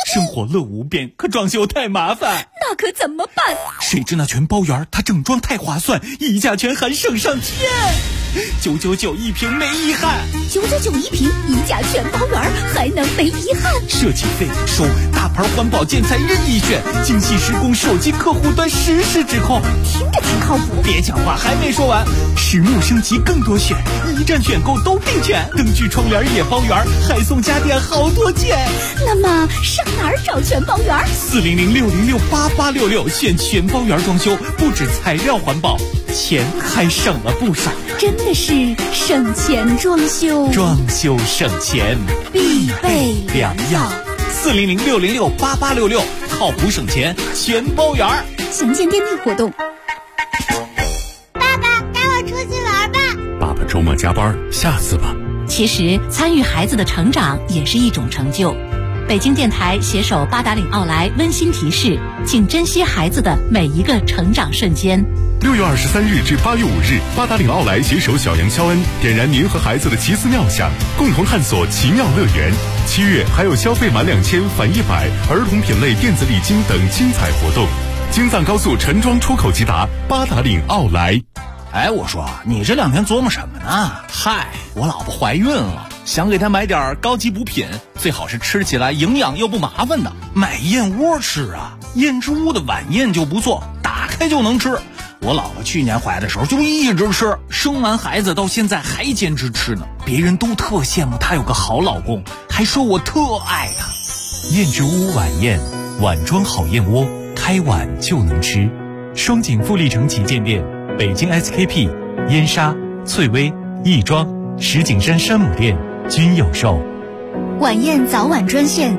生活乐无边，可装修太麻烦。 那可怎么办？ 谁知那全包园它整装太划算，一价全含省上天，999一瓶没遗憾 ，999一瓶，一价全包园还能没遗憾？ 设计费收，大牌环保建材任意选，精细施工，手机客户端实时指控， 听着挺靠谱。 别讲话，还没说完，实木升级更多选，一站选购都并全，灯具窗帘也包圆，还送家电好多件。 那么上哪儿找全包园？400-606-8866，选全包园装修，不止材料环保，钱还省了不少。真的是省钱装修， 装修省钱必备良药。 400-606-8866，靠谱省钱全包圆。 详见店内活动。 爸爸，带我出去玩吧。 爸爸周末加班，下次吧。 其实参与孩子的成长也是一种成就。北京电台携手八达岭奥莱温馨提示，请珍惜孩子的每一个成长瞬间。 6月23日至8月5日，八达岭奥莱携手小杨肖恩，点燃您和孩子的奇思妙想，共同探索奇妙乐园。7月还有消费满2000返100，儿童品类电子礼金等精彩活动。京藏高速陈庄出口即达，八达岭奥莱。 哎，我说你这2天琢磨什么呢？ 嗨，我老婆怀孕了，想给她买点高级补品，最好是吃起来营养又不麻烦的。 买燕窝吃啊，燕之屋的晚宴就不错，打开就能吃。我老婆去年怀的时候就一直吃， 生完孩子到现在还坚持吃呢。别人都特羡慕她有个好老公，还说我特爱她。燕之屋晚宴，碗装好燕窝，开碗就能吃。双井富力城旗舰店，北京 SKP、燕莎、翠微、亦庄、石景山山姆店均有售。 晚宴早晚专线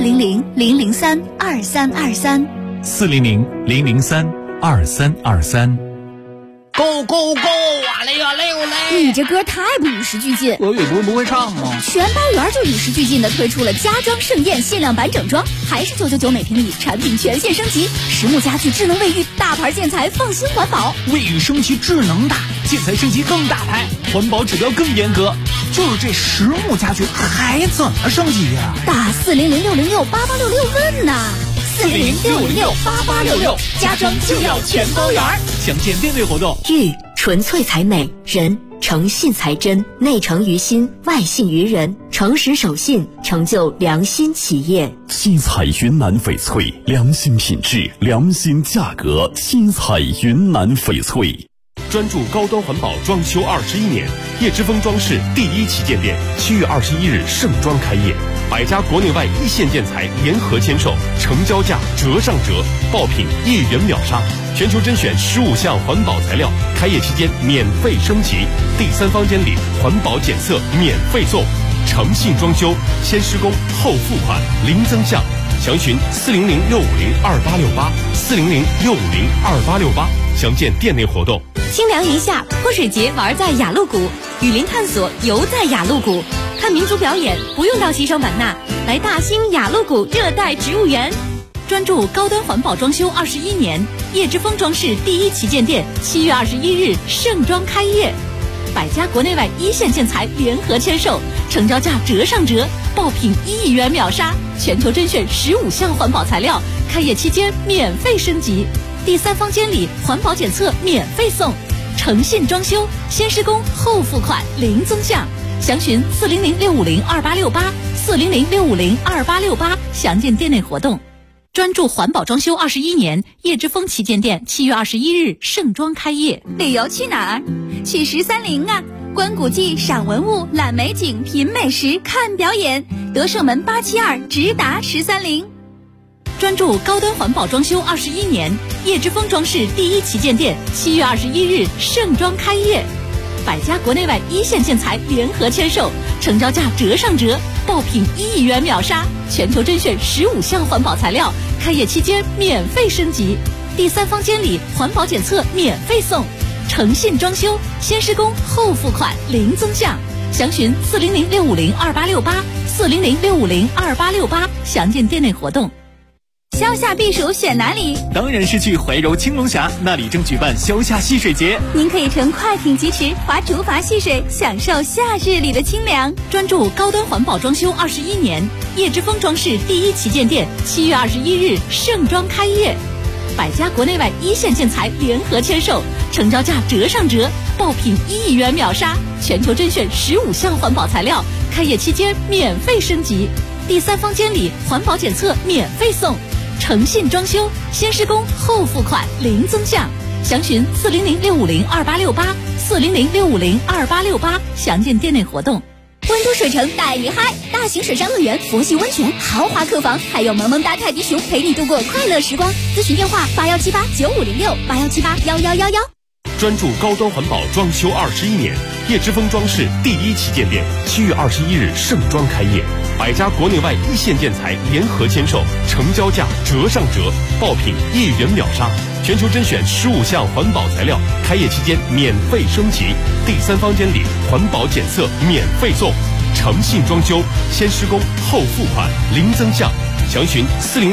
400-003-2323 400-003-2323。 Go go go！ 哇嘞哇嘞哇嘞！ 你这歌太不与时俱进。 俄语不会唱吗？ 全包园就与时俱进的推出了家装盛宴限量版整装，还是999每平米，产品全线升级，实木家具、智能卫浴、大牌建材，放心环保。 卫浴升级智能大，建材升级更大牌，环保指标更严格。就是这实木家具还怎么升级呀？ 打400-606-8866问呐！400-606-8866，家装就要全包园。 详见店内活动。 玉纯粹才美，人诚信才真，内诚于心，外信于人，诚实守信，成就良心企业。 新彩云南翡翠，良心品质，良心价格。新彩云南翡翠。 专注高端环保装修21年，叶之峰装饰第1旗舰店7月21日盛装开业，100家国内外一线建材联合签售，成交价折上折，爆品1元秒杀，全球甄选15项环保材料，开业期间免费升级，第3方监理环保检测免费送，诚信装修，先施工后付款，零增项。详询400-650-2868，400-650-2868，详见店内活动。 清凉一夏，泼水节玩在雅鹿谷，雨林探索游在雅鹿谷，看民族表演不用到西双版纳，来大兴雅鹿谷热带植物园。专注高端环保装修21年，叶之峰装饰第1旗舰店7月21日盛装开业，100家国内外一线建材联合签售，成交价折上折，爆品1元秒杀，全球甄选15项环保材料，开业期间免费升级，第3方监理环保检测免费送，诚信装修，先施工后付款，零增项。详询400-650-2868，400-650-2868，详见店内活动。专注环保装修21年，叶之峰旗舰店7月21日盛装开业。 旅游去哪儿？去13陵啊！观古迹、赏文物、览美景、品美食、看表演。德胜门872直达13陵。 专注高端环保装修21年，叶之峰装饰第1旗舰店7月21日盛装开业，100家国内外一线建材联合签售，成交价折上折，爆品1元秒杀，全球甄选15项环保材料，开业期间免费升级，第3方监理环保检测免费送，诚信装修，先施工后付款，零增项。详询400-650-2868，400-650-2868，详见店内活动。 消夏避暑选哪里？ 当然是去怀柔青龙峡，那里正举办消夏戏水节。 您可以乘快艇疾驰，划竹筏戏水，享受夏日里的清凉。 专注高端环保装修21年，叶之峰装饰第一旗舰店7月21日盛装开业，百家国内外一线建材联合签售，成交价折上折，爆品1亿元秒杀，全球甄选15项环保材料，开业期间免费升级，第3方监理环保检测免费送，诚信装修，先施工后付款零增项，详询400-650-2868，400-650-2868，详见店内活动。 温都水城带你嗨，大型水上乐园、佛系温泉、豪华客房，还有萌萌哒泰迪熊陪你度过快乐时光。咨询电话81789506，81781111。 专注高端环保装修21年，叶之峰装饰第一旗舰店7月21日盛装开业，百家国内外一线建材联合签售，成交价折上折，爆品1亿元秒杀，全球甄选15项环保材料，开业期间免费升级，第3方监理环保检测免费送，诚信装修，先施工后付款零增项，详询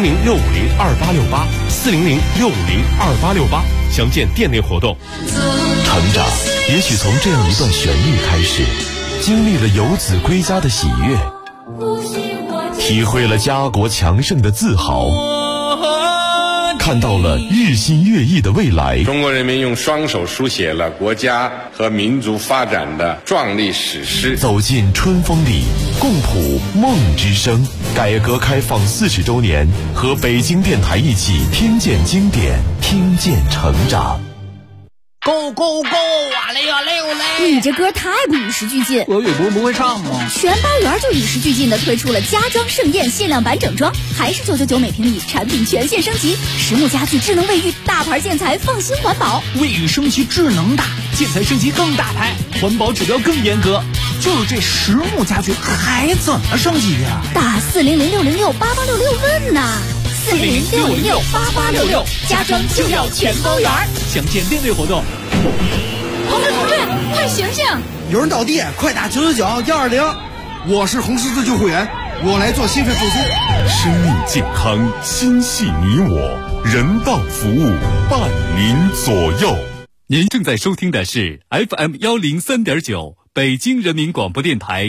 400-650-2868，400-650-2868，详见店内活动。 成长也许从这样一段旋律开始，经历了游子归家的喜悦，体会了家国强盛的自豪，看到了日新月异的未来。 中国人民用双手书写了国家和民族发展的壮丽史诗。 走进春风里，共谱梦之声。改革开放40周年，和北京电台一起听见经典，听见成长。 Go go go！ 哇嘞哇嘞哇嘞！ 你这歌太不与时俱进。 俄语不会唱吗？ 全班园就与时俱进的推出了家装盛宴限量版整装，还是999每平米，产品全线升级，实木家具、智能卫浴，大牌建材，放心环保。 卫浴升级智能大，建材升级更大牌，环保指标更严格。就是这实木家具还怎么升级呀？ 打400-606-8866问呐！400-606-8866，家装就要全包圆。 详见店内活动。 同志，快醒醒！ 有人倒地，快打999-120。我是红十字救护员，我来做心肺复苏。 生命健康，心系你我，人道服务伴您左右。 您正在收听的是 FM103.9北京人民广播电台